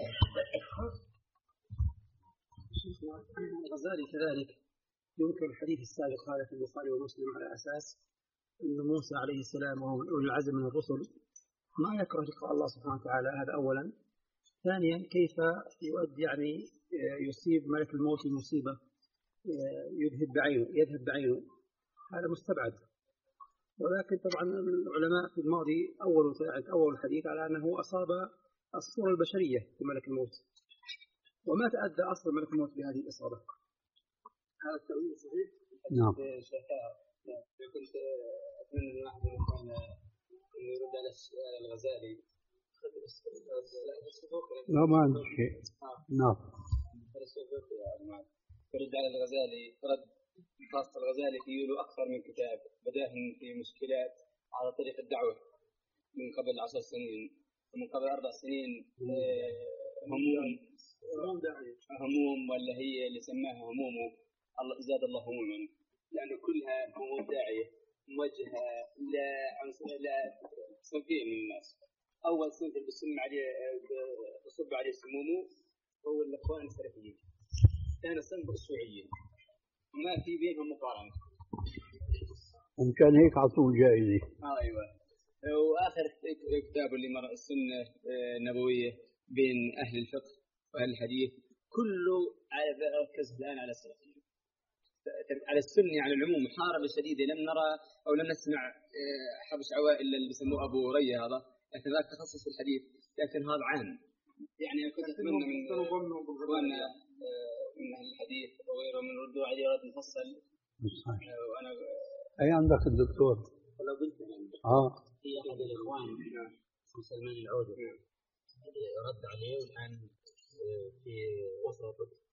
الغزالي كذلك ينكر الحديث السابق هذا في البخاري ومسلم على أساس أن موسى عليه السلام وهو من أولي العزم من الرسل ما يكره لقاء الله سبحانه وتعالى، هذا أولا. ثانيا كيف يؤدي يعني يصيب ملك الموت المصيبة يذهب بعينه يذهب بعينه هذا مستبعد. ولكن طبعا العلماء في الماضي أول أول الحديث على أنه أصاب الصورة البشرية في ملك الموت، وما تأدى أصل ملك الموت بهذه الإصابة. هذا التأويل صحيح؟ نعم. كنت أتمنى أن أحد يكون يرد على الغزالي. لا ما عندي شيء. نعم. يرد على الغزالي رد خاصة الغزالي في يولو أكثر من كتاب بداه في مشكلات على طريق الدعوة من قبل عشر سنين ومن قبل أربع سنين هموم هموم ولا هي اللي سماها همومه الله زاد الله هموما، يعني كلها هموم داعية موجهة لا عنصر لا صنفين من الناس. أول صنف اللي بسم عليه بصب عليه سمومه هو الإخوان السلفيين، ثاني صنف الشيوعيين ما في بينهم مقارنة. ومشان هيك عطوه جائزة. آه أيوة. وآخر كتاب اللي مر السنة النبوية بين أهل الفقه وأهل الحديث كله ركز الآن على السلفيين، على السنة على العموم محاربة شديدة. لم نرى أو لم نسمع حبش عوائل اللي بيسموه أبو ريا هذا، لكن ذاك تخصص في الحديث، لكن هذا عام. يعني أنا كنت أتمنى من إخواننا من أهل الحديث وغيرهم من ردوا عليه رد مفصل. وأنا أي عندك الدكتور؟ ولو قلت آه في أحد الإخوان اسمه سلمان العودة رد عليه والآن في وسط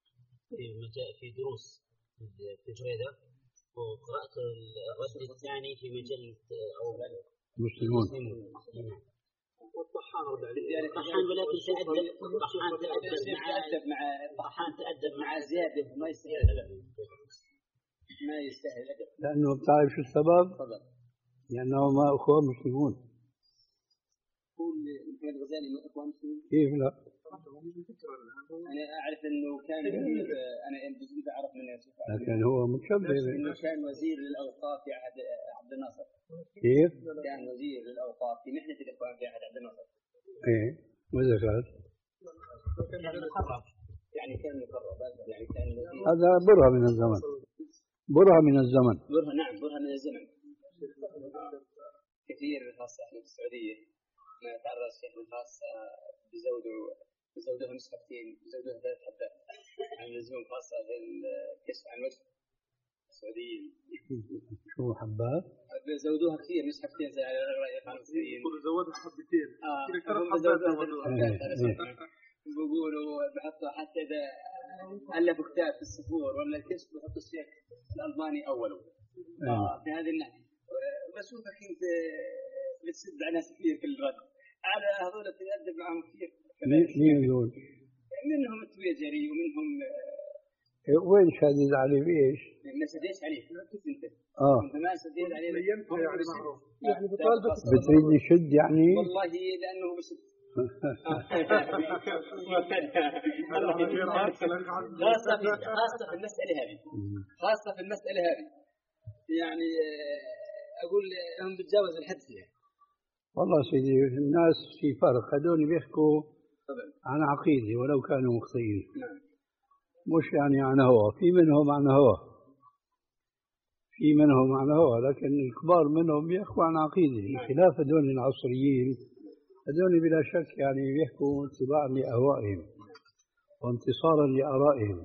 في دروس في جريدة، وقرأت الرد الثاني في مجلة أو مسلمون. والطحان رد عليه يعني طحان، ولكن تأدب طحان تأدب مع مع طحان تأدب مع زيادة ما يستاهل الأدب، ما يستاهل الأدب. لأنه بتعرف شو السبب؟ لأنه ما أخوة مسلمون. يقول محمد غزالي ما أخوة مسلمون؟ كيف لا؟ أنا أعرف إنه كان أنا بجد أعرف من يوسف، لكن هو متشبه إنه كان وزير للأوقاف في عهد عبد الناصر. كيف؟ كان وزير للأوقاف في محنة الإخوان في عهد عبد الناصر. إيه ماذا قال؟ كان مقرب، يعني كان مقرب، يعني كان وزير. هذا برهة من الزمن، برهة من الزمن. برهة نعم، برهة من الزمن. كثير خاصة في السعودية ما يتعرض الشيخ خاصة بزوده بزودها مسحتين بزودها ثلاث حبات عن اللزوم، خاصة في الكشف عن وجه السعوديين. شو حبات؟ بزودوها كثير مش حبتين زي على رأي الفرنسيين. زودها حبتين. آه هم بزودوها حبات. بيقولوا بحطوا حتى إذا ألفوا كتاب في السفور ولا الكشف بحطوا الشيخ الألماني أوله. آه في هذه الناحية. بشوفك كنت بتسد على ناس كثير في الرد على هذول تتأدب معهم كثير. مين يقول؟ منهم التويجري ومنهم وين شديد عليه بإيش؟ ما سديت عليه كيف أنت؟ آه أنت ما سديت عليه يعني معروف يعني بطالبك بتريد يشد يعني؟ والله لأنه بشد خاصة في خاصة في المسألة هذه، خاصة في المسألة هذه يعني أقول هم بتجاوز الحد فيها. والله سيدي الناس في فرق، هذول بيحكوا عن عقيدة ولو كانوا مخطئين. نعم. مش يعني عن هوى، في منهم عن هوى، في منهم عن هوى، لكن الكبار منهم بيحكوا عن عقيدة، بخلاف هذول العصريين. هذول بلا شك يعني بيحكوا اتباعا لأهوائهم وانتصارا لآرائهم،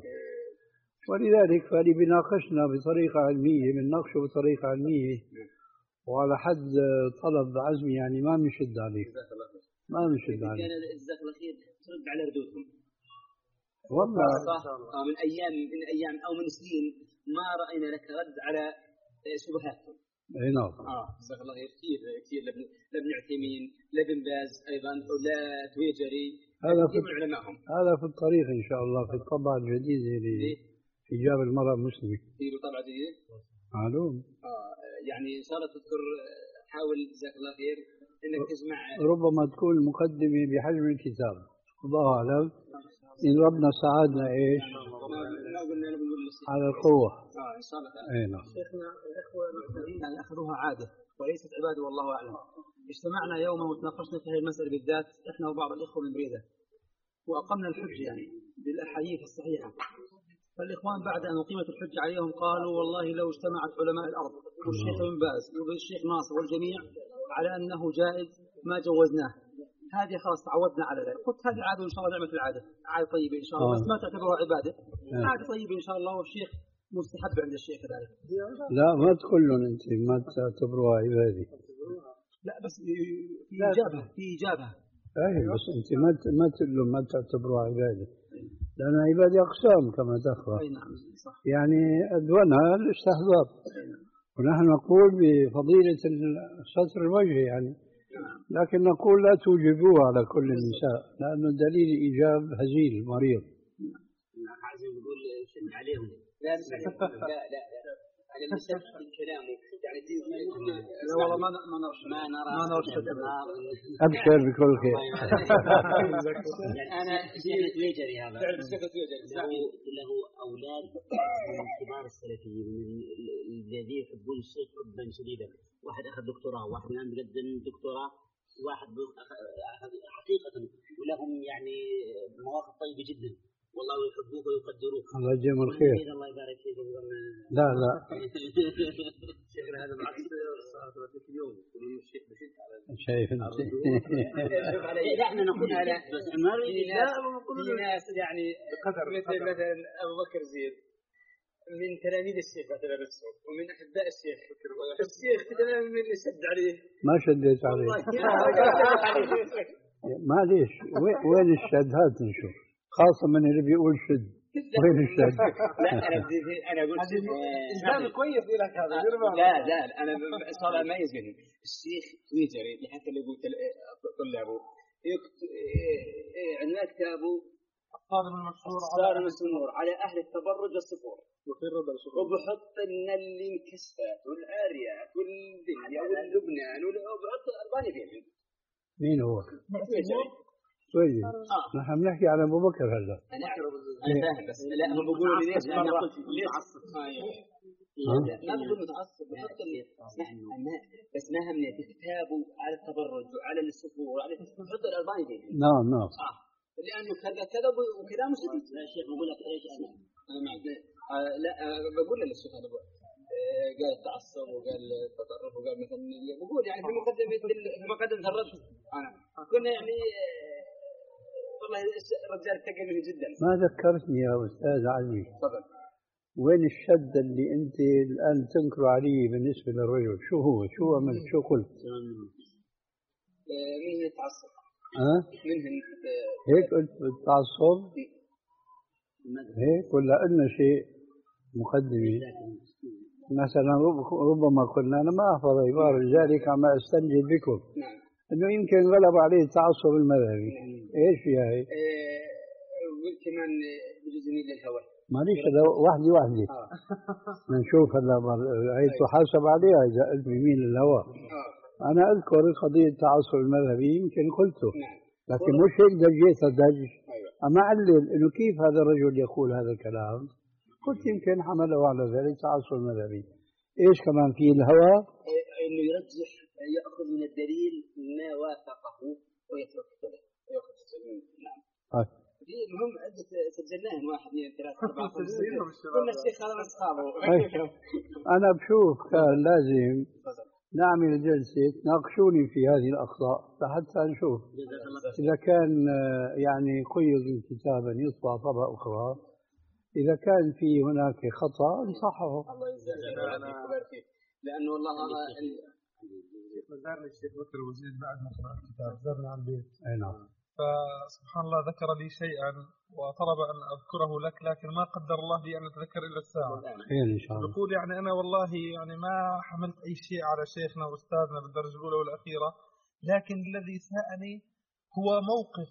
ولذلك فاللي بيناقشنا بطريقة علمية بنناقشه بطريقة علمية وعلى حد طلب عزمي، يعني ما بنشد عليه، ما بنشد عليه. كان جزاك الله خير ترد على ردودهم. والله من أيام من أيام أو من سنين ما رأينا لك رد على شبهاتهم. اي نعم. اه جزاك الله خير كثير كثير لابن لابن عثيمين لابن باز أيضا ولا تويجري، هذا في علمائهم. هذا في الطريق إن شاء الله في الطبعة الجديدة لحجاب المرأة المسلمة. في طبعة جديدة. معلوم. آه يعني إن شاء الله تذكر حاول جزاك الله خير إنك تجمع. ربما تكون المقدمة بحجم الكتاب، الله أعلم. إن ربنا ساعدنا إيش؟ ما قلنا نقول على القوة. آه إن شاء الله. أي نعم. شيخنا الإخوة المعتدين أخذوها عادة وليست عبادة والله أعلم. اجتمعنا يوما وتناقشنا في هذه المسألة بالذات إحنا وبعض الإخوة من بريدة، وأقمنا الحج يعني بالأحاديث الصحيحة. فالإخوان بعد أن أقيمت الحج عليهم قالوا والله لو اجتمعت علماء الأرض والشيخ بن باز والشيخ ناصر والجميع على أنه جائز ما جوزناه. هذه خلاص تعودنا على ذلك. قلت هذه عادة وإن شاء الله نعمة العادة، عادة طيبة إن شاء الله، بس ما تعتبرها عبادة، عادة طيبة إن شاء الله، والشيخ مستحب عند الشيخ كذلك. لا ما تقول لهم أنت ما تعتبروها عبادة. لا بس في إجابة في إجابة. أي بس أنت ما ما تقول لهم ما تعتبروها عبادة، لأن عبادة أقسام كما تقرأ. أي نعم صح. يعني أدونها الاستحضار، ونحن نقول بفضيلة ستر الوجه يعني، لكن نقول لا توجبوها على كل النساء، لأنه دليل إيجاب هزيل مريض. عايز يقول شد عليهم. لا لا لا على المسألة الكلام يعني لا والله ما ما نرى ما نرى ما نرى. أبشر بكل خير. يعني أنا شيخ تويجري هذا له له أولاد من كبار السلفيين الذين يحبون الشيخ حبا شديدا. واحد أخذ دكتوراه، واحد الآن بيقدم دكتوراه، واحد أخذ حقيقة، ولهم يعني مواقف طيبة جدا والله يحبوك ويقدروك. الله يجزيهم الخير. الله يبارك فيك. لا لا. شيخنا هذا بالعكس صارت ذيك اليوم يقولون الشيخ بشد على. شايف أنت. لا احنا نقول هذا بس ما لا في ناس يعني مثل مثلا أبو بكر زيد من تلاميذ الشيخ مثلا نفسه ومن أحباء الشيخ. الشيخ كذا من يشد عليه. ما شديت عليه. معليش وين الشد هات نشوف، خاصة من اللي بيقول شد. وين الشد؟ لا انا انا اقول إنسان كويس لك هذا. لا لا انا صار اميز بينهم. الشيخ تويتري اللي حتى اللي قلت طلابه عنوان كتابه الصارم المشهور الصارم المشهور على اهل التبرج والصفور، وفي الربع وبحط ان اللي انكسفت والعاريات والدنيا واللبنان وبحط الباني فيهم. مين هو؟ تويتري. طيب نحن بنحكي على ابو بكر هلا. انا انا فاهم بس لا هم بيقولوا لي ليش مره ليش ما بقول متعصب بحط اللي بس ما همني كتابه على التبرج وعلى الصفور وعلى بحط الالباني فيه. نعم نعم اه لانه كذا كذا وكلامه سكت. لا شيخ بقول لك ايش انا انا ما لا بقول للشيخ هذا قال التعصب وقال التطرف وقال مثلا بقول يعني في مقدمه في مقدمه الرد انا كنا يعني والله الرجال تقبل جدا. ما ذكرتني يا استاذ علي. تفضل. وين الشد اللي انت الان تنكر عليه بالنسبه للرجل؟ شو هو؟ شو عملت؟ شو قلت؟ من هي التعصب؟ ها؟ منهم هيك قلت التعصب؟ هيك ولا قلنا شيء مقدمه؟ مثلا ربما قلنا انا ما احفظ عباره لذلك عم استنجد بكم. نعم. انه يمكن غلب عليه التعصب المذهبي. ايش فيها هي؟ كمان بجوز يميل للهوى. معلش هذا وحده وحده. نشوف هلا هي تحاسب عليها اذا قلت بيميل للهوى. انا اذكر قضيه التعصب المذهبي يمكن قلته. لكن مش هيك دجيت دج. اما علل انه كيف هذا الرجل يقول هذا الكلام؟ قلت يمكن حمله على ذلك تعصب المذهبي. ايش كمان في الهوى؟ انه يرجح ياخذ من الدليل ما وافقه ويترك كذا وياخذ السليم. نعم. في المهم عدة سجلناهم واحد اثنين ثلاثة أربعة خمسة كنا الشيخ هذا من أصحابه. أنا بشوف كان لازم نعمل جلسة تناقشوني في هذه الأخطاء حتى نشوف إذا كان يعني قيض كتابا يطبع طبعة أخرى، إذا كان في هناك خطأ نصححه. الله يجزاك. لأنه والله هذا زارني الشيخ بكر وزيد بعد ما قرأ الكتاب، زارني على البيت. أي نعم. فسبحان الله ذكر لي شيئا وطلب أن أذكره لك، لكن ما قدر الله لي أن أتذكر إلا الساعة. خير إن شاء الله. يقول يعني أنا والله يعني ما حملت أي شيء على شيخنا وأستاذنا بالدرجة الأولى والأخيرة، لكن الذي ساءني هو موقف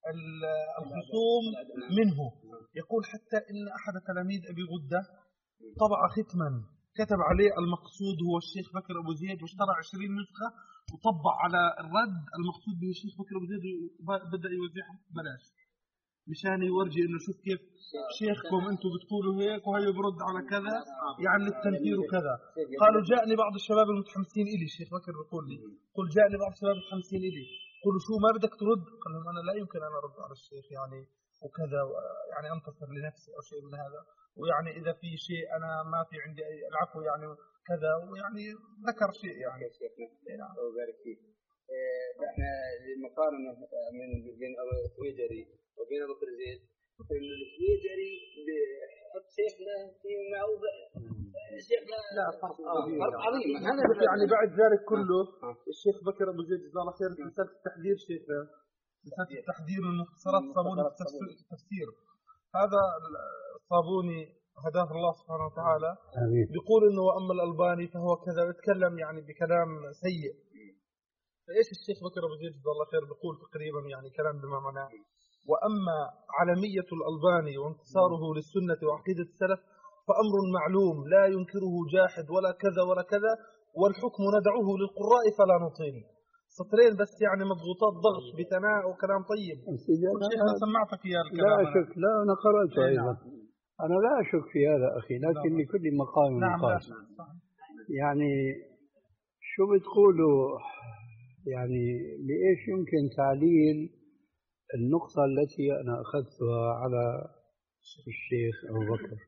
الخصوم منه. يقول حتى إن أحد تلاميذ أبي غدة طبع ختما كتب عليه المقصود هو الشيخ بكر أبو زيد، واشترى عشرين نسخة وطبع على الرد المقصود به الشيخ بكر أبو زيد وبدأ يوزعهم بلاش مشان يورجي إنه شوف كيف شيخكم أنتم بتقولوا هيك وهي برد على كذا يعني التنفير وكذا. قالوا جاءني بعض الشباب المتحمسين إلي، الشيخ بكر بيقول لي قل جاءني بعض الشباب المتحمسين إلي قولوا شو ما بدك ترد؟ قال لهم أنا لا يمكن أن أرد على الشيخ يعني وكذا يعني أنتصر لنفسي أو شيء من هذا، ويعني إذا في شيء أنا ما في عندي أي العفو يعني كذا، ويعني ذكر شيء يعني. نعم. وبارك فيك. احنا المقارنة من بين التويجري وبين أبو بكر زيد، إنه التويجري بحط شيخنا في موضع شيخنا لا فرق عظيم. هذا يعني بعد ذلك كله الشيخ بكر أبو زيد جزاه الله خير رسالة التحذير شيخنا، رسالة التحذير من مختصرات صابوني في التفسير. هذا الصابوني هداه الله سبحانه وتعالى بيقول إنه وأما الألباني فهو كذا، يتكلم يعني بكلام سيء. فإيش الشيخ بكر أبو زيد جزاه الله خير بيقول تقريبا يعني كلام بما معناه: وأما علمية الألباني وانتصاره للسنة وعقيدة السلف فأمر معلوم لا ينكره جاحد ولا كذا ولا كذا، والحكم ندعوه للقراء فلا نطيل. سطرين بس يعني مضغوطات ضغط بثناء وكلام طيب. شيخنا سمعتك يا الكلام. لا أشك، لا أنا قرأته أيضا. أنا لا أشك في هذا أخي، لكن نعم. لكل مقام نعم مقال. يعني شو بتقولوا يعني لإيش يمكن تعليل النقطة التي أنا أخذتها على الشيخ أبو بكر؟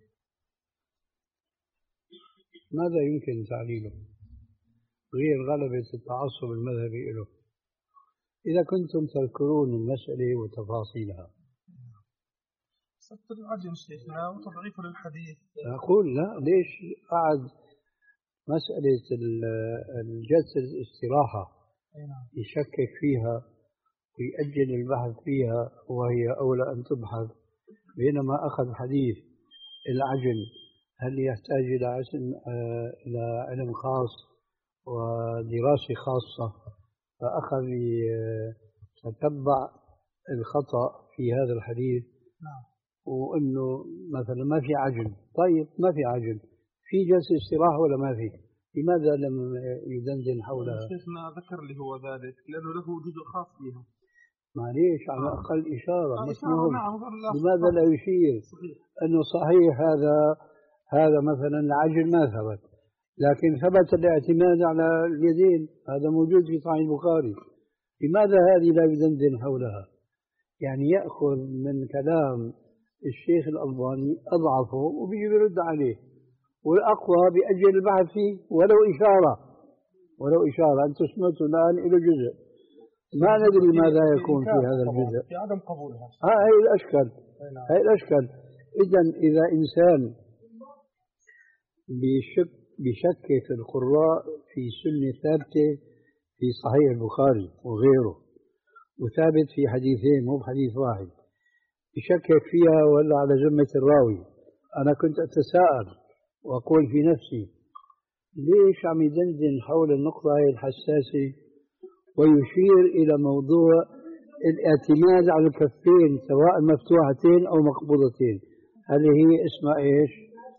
ماذا يمكن تعليله غير غلبة التعصب المذهبي له؟ إذا كنتم تذكرون المسألة وتفاصيلها. ستر العجل شيخنا وتضعيف للحديث. أقول لا، ليش قعد مسألة الجلسة الاستراحة يشكك فيها ويأجل البحث فيها وهي أولى أن تبحث بينما أخذ حديث العجل هل يحتاج إلى إلى علم خاص ودراسة خاصة، فأخذ يتبع الخطأ في هذا الحديث. نعم. وإنه مثلا ما في عجل، طيب ما في عجل، في جلسة استراحة ولا ما في؟ لماذا لم يدندن حولها؟ شيخنا ذكر لي هو ذلك لأنه له جزء خاص فيها. معليش على آه. الأقل إشارة. آه مش إشارة مهم. نعم. لماذا لا يشير صحيح. أنه صحيح هذا هذا مثلا العجل ما ثبت، لكن ثبت الاعتماد على اليدين، هذا موجود في صحيح البخاري، لماذا هذه لا يدندن حولها؟ يعني يأخذ من كلام الشيخ الألباني أضعفه وبيجي يرد عليه، والأقوى بأجل البحث فيه ولو إشارة ولو إشارة. أنت سمعت الآن إلى جزء، ما ندري ماذا يكون في هذا الجزء، في عدم قبولها. ها هي الأشكال، هي الأشكال. إذن إذا إنسان بشك بشك في القراء في سنة ثابتة في صحيح البخاري وغيره، وثابت في حديثين مو بحديث واحد، يشكك فيها ولا على ذمة الراوي، أنا كنت أتساءل وأقول في نفسي ليش عم يدندن حول النقطة هاي الحساسة ويشير إلى موضوع الاعتماد على الكفين سواء مفتوحتين أو مقبوضتين، هذه هي اسمها إيش؟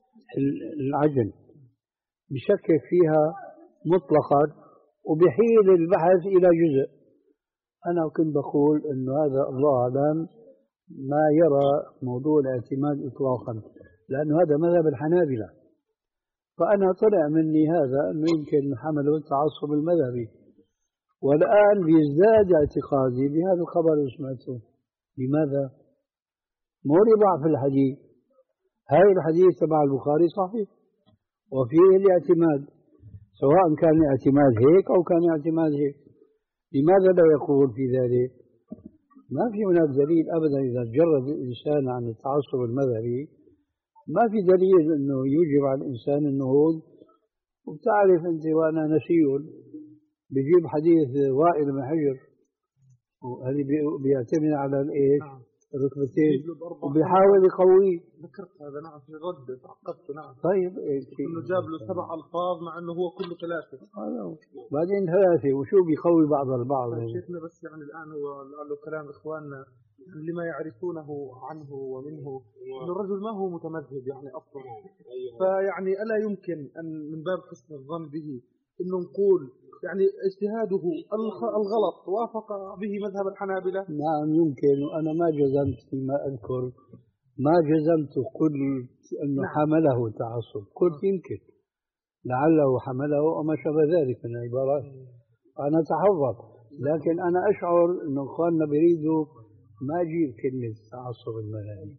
العجل. بشكك فيها مطلقا وبحيل البحث إلى جزء. أنا كنت بقول إنه هذا الله أعلم ما يرى موضوع الاعتماد إطلاقا، لأنه هذا مذهب الحنابلة، فأنا طلع مني هذا أنه يمكن حمله التعصب المذهبي، والآن بيزداد اعتقادي بهذا الخبر اللي سمعته. لماذا؟ مو لضعف الحديث، هاي الحديث تبع البخاري صحيح وفيه الاعتماد، سواء كان الاعتماد هيك أو كان اعتماد هيك، لماذا لا يقول في ذلك؟ ما في هناك دليل أبدا إذا جرد الإنسان عن التعصب المذهبي، ما في دليل أنه يوجب على الإنسان النهوض. وبتعرف أنت وأنا نسي بجيب حديث وائل بن حجر وهذه بيعتمد على الإيش؟ الركبتين وبيحاول يقويه. ذكرت هذا نعم في الرد تعقبت. نعم. طيب إنه جاب له سبع ألفاظ مع إنه هو كله ثلاثة. بعدين ثلاثة وشو بيقوي بعض البعض. شيخنا بس يعني الآن هو له كلام إخواننا لما يعرفونه عنه ومنه إنه الرجل ما هو متمذهب يعني أصلا، فيعني ألا يمكن أن من باب حسن الظن به إنه نقول يعني اجتهاده الغلط وافق به مذهب الحنابلة. نعم يمكن، وأنا ما جزمت فيما أذكر، ما جزمت قلت أنه نعم. حمله تعصب، قلت يمكن لعله حمله وما شابه ذلك من العبارات، أنا أتحفظ، لكن أنا أشعر أنه إخواننا بيريدوا ما أجيب كلمة تعصب المذاهب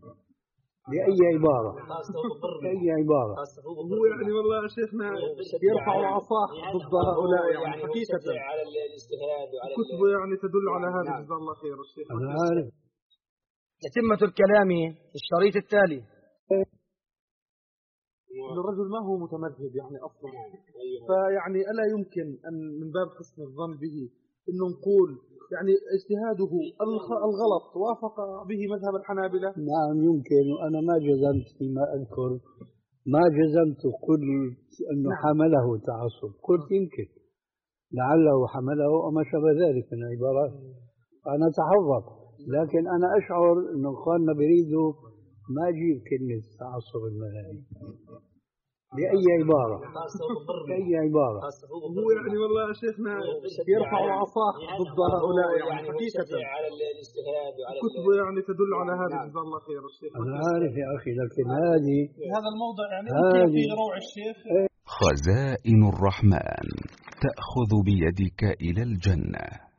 بأي عبارة بأي عبارة. هو يعني والله يا شيخنا يرفع عصاه ضد هؤلاء يعني حقيقة على الاجتهاد وعلى كتبه يعني تدل على هذا. جزاه الله خير الشيخ. أنا عارف. تتمة الكلام في الشريط التالي. الرجل ما هو متمذهب يعني أصلا، فيعني ألا يمكن أن من باب حسن الظن به إنه نقول يعني اجتهاده الغلط وافق به مذهب الحنابلة. نعم يمكن، وأنا ما جزمت فيما أذكر، ما جزمت قلت أنه نعم. حمله تعصب، قلت يمكن لعله حمله وما شابه ذلك من العبارات، أنا أتحفظ، لكن أنا أشعر أنه إخواننا بيريدوا ما أجيب كلمة تعصب المذاهب بأي عبارة بأي عبارة. هو يعني والله يا شيخنا يرفع عصاه ضد هؤلاء يعني حقيقة على الاجتهاد وعلى كتبه يعني تدل على هذا. جزاه الله خير الشيخ. أنا عارف يا أخي، لكن هذه هذا الموضع يعني أتي في روع الشيخ. خزائن الرحمن تأخذ بيدك إلى الجنة.